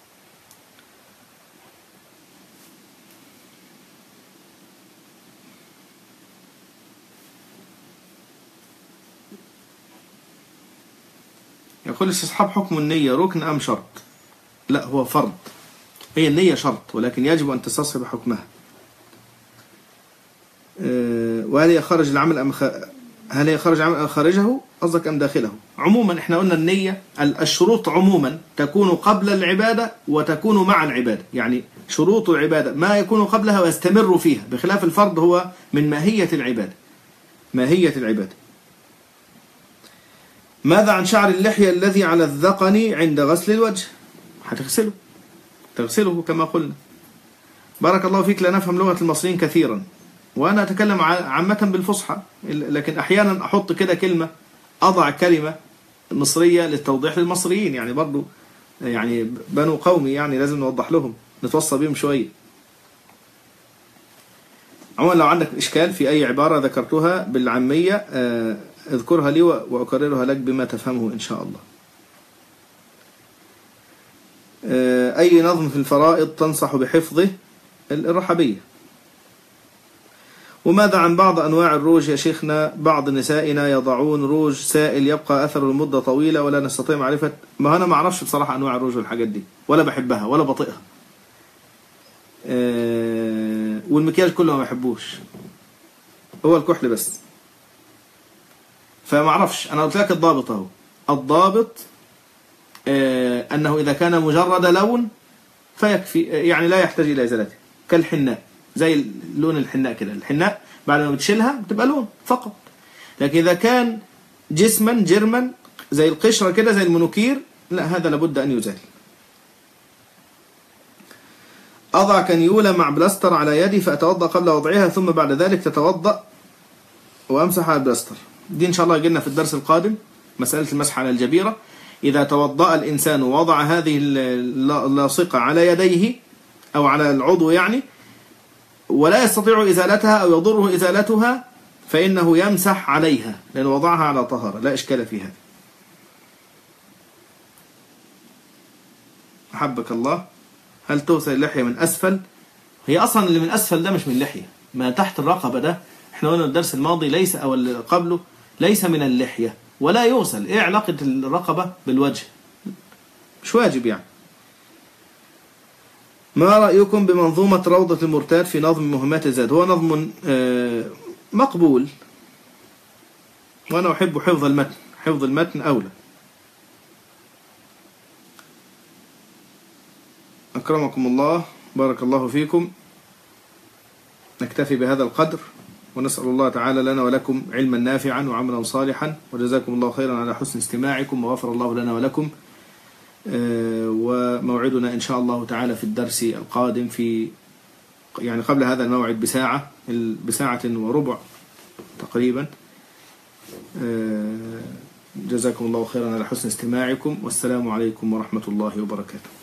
يقول استصحاب حكم النية ركن أم شرط؟ لا هو فرض، هي النية شرط ولكن يجب أن تستصحب حكمها. وهل هي خارج العمل أم خ... هل هي خارج العمل أم خارجه قصدك أم داخله؟ عموما احنا قلنا النية الشروط عموما تكون قبل العبادة وتكون مع العبادة، يعني شروط العبادة ما يكون قبلها ويستمر فيها، بخلاف الفرض هو من ماهية العبادة. ماهية العبادة. ماذا عن شعر اللحية الذي على الذقن عند غسل الوجه؟ هتغسله تغسله كما قلنا. بارك الله فيك. لا نفهم لغة المصريين كثيرا، وأنا أتكلم عامة بالفصحى، لكن أحيانا أحط كده كلمة، أضع كلمة مصرية للتوضيح للمصريين، يعني برضو يعني بنو قومي يعني لازم نوضح لهم. نتوصى بهم شوية. عموما لو عندك إشكال في أي عبارة ذكرتها بالعامية اذكرها لي وأكررها لك بما تفهمه إن شاء الله. أي نظم في الفرائض تنصح بحفظه؟ الرحبية. وماذا عن بعض أنواع الروج يا شيخنا؟ بعض نسائنا يضعون روج سائل يبقى أثره لمدة طويلة ولا نستطيع معرفة. ما أنا ما أعرفش بصراحة أنواع الروج والحاجات دي، ولا بحبها ولا بطيئها. أه والمكياج كله ما بحبوش، هو الكحل بس. فما أعرفش. أنا قلت لك الضابط أهو. الضابط أه أنه إذا كان مجرد لون فيكفي، يعني لا يحتاج إلى إزالته، كالحناء، زي لون الحناء كده. الحناء بعد ما بتشيلها بتبقى لون فقط. لكن إذا كان جسما جرما زي القشرة كده زي المنوكير، لا، هذا لابد أن يزال. أضع كنيولة مع بلاستر على يدي فأتوضأ قبل وضعها ثم بعد ذلك تتوضأ وأمسح على البلاستر. دي إن شاء الله يجينا في الدرس القادم، مسألة المسح على الجبيرة. إذا توضأ الإنسان ووضع هذه اللاصقة على يديه أو على العضو يعني، ولا يستطيع إزالتها أو يضره إزالتها، فإنه يمسح عليها لأنه وضعها على طهارة، لا إشكال في هذا. أحبك الله. هل تغسل اللحية من أسفل؟ هي أصلا اللي من أسفل ده مش من اللحية، ما تحت الرقبة ده احنا قلنا الدرس الماضي ليس أو اللي قبله ليس من اللحية ولا يغسل. إيه علاقة الرقبة بالوجه؟ مش واجب يعني. ما رأيكم بمنظومة روضة المرتاد في نظم مهمات الزاد؟ هو نظم مقبول وأنا أحب حفظ المتن، حفظ المتن أولى. أكرمكم الله، بارك الله فيكم. نكتفي بهذا القدر ونسأل الله تعالى لنا ولكم علما نافعا وعملا صالحا، وجزاكم الله خيرا على حسن استماعكم، وغفر الله لنا ولكم. وموعدنا إن شاء الله تعالى في الدرس القادم في يعني قبل هذا الموعد بساعة بساعة وربع تقريبا. جزاكم الله خيرا على حسن استماعكم، والسلام عليكم ورحمة الله وبركاته.